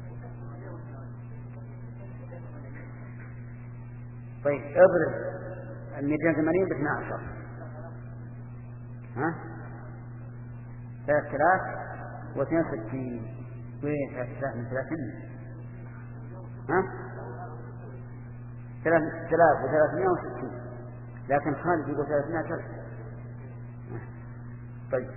طيب اضرب المئتين وثمانين باثنى عشر، ها ثلاثة آلاف واثنين وستين. وين ثلاثة آلاف من ثلاثين؟ ها؟ ثلاثة آلاف وثلاثمائة وستين، لكن خالد يقول ثلاثمائة ألف. طيب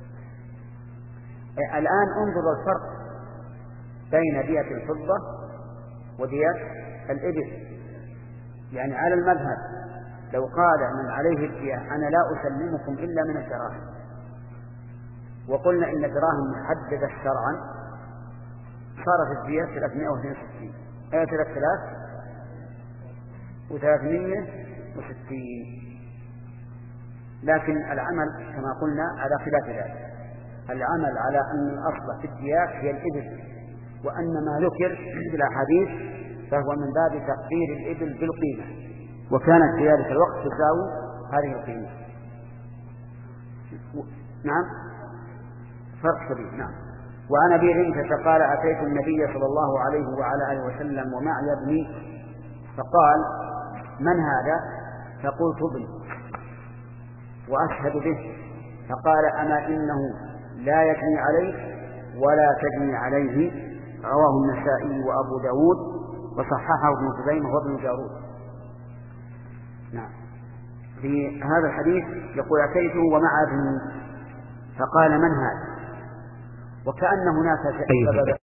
الآن انظر الفرق بين دية الفضة ودية الإبل. يعني على المذهب لو قال من عليه الدية أنا لا أسلمكم إلا من الدراهم، وقلنا إن الدراهم محددة شرعا، صارت الدية ثلاثمائة واثنين وستين، أي ثلاثة آلاف وثلاثمائة وستين. لكن العمل كما قلنا على خلاف ذلك، العمل على أن الأصل في الديات هي الإبل، وأن ما ذكر في الأحاديث فهو من باب تقدير الإبل بالقيمة، وكانت في ذلك الوقت تساوي هذه القيمة. نعم فرق كبير. نعم. وعن أبي عيسى قال أتيت النبي صلى الله عليه وعلى آله وسلم ومعي ابني فقال من هذا؟ فقلت ابني وأشهد به، فقال أما إنه لا يجني عليه ولا تجني عليه، رواه النسائي وأبو داود وصححه ابن خزيمة وابن جارود. نعم. في هذا الحديث يقول أتيته ومع ابني فقال من هذا، وكأن هناك سبب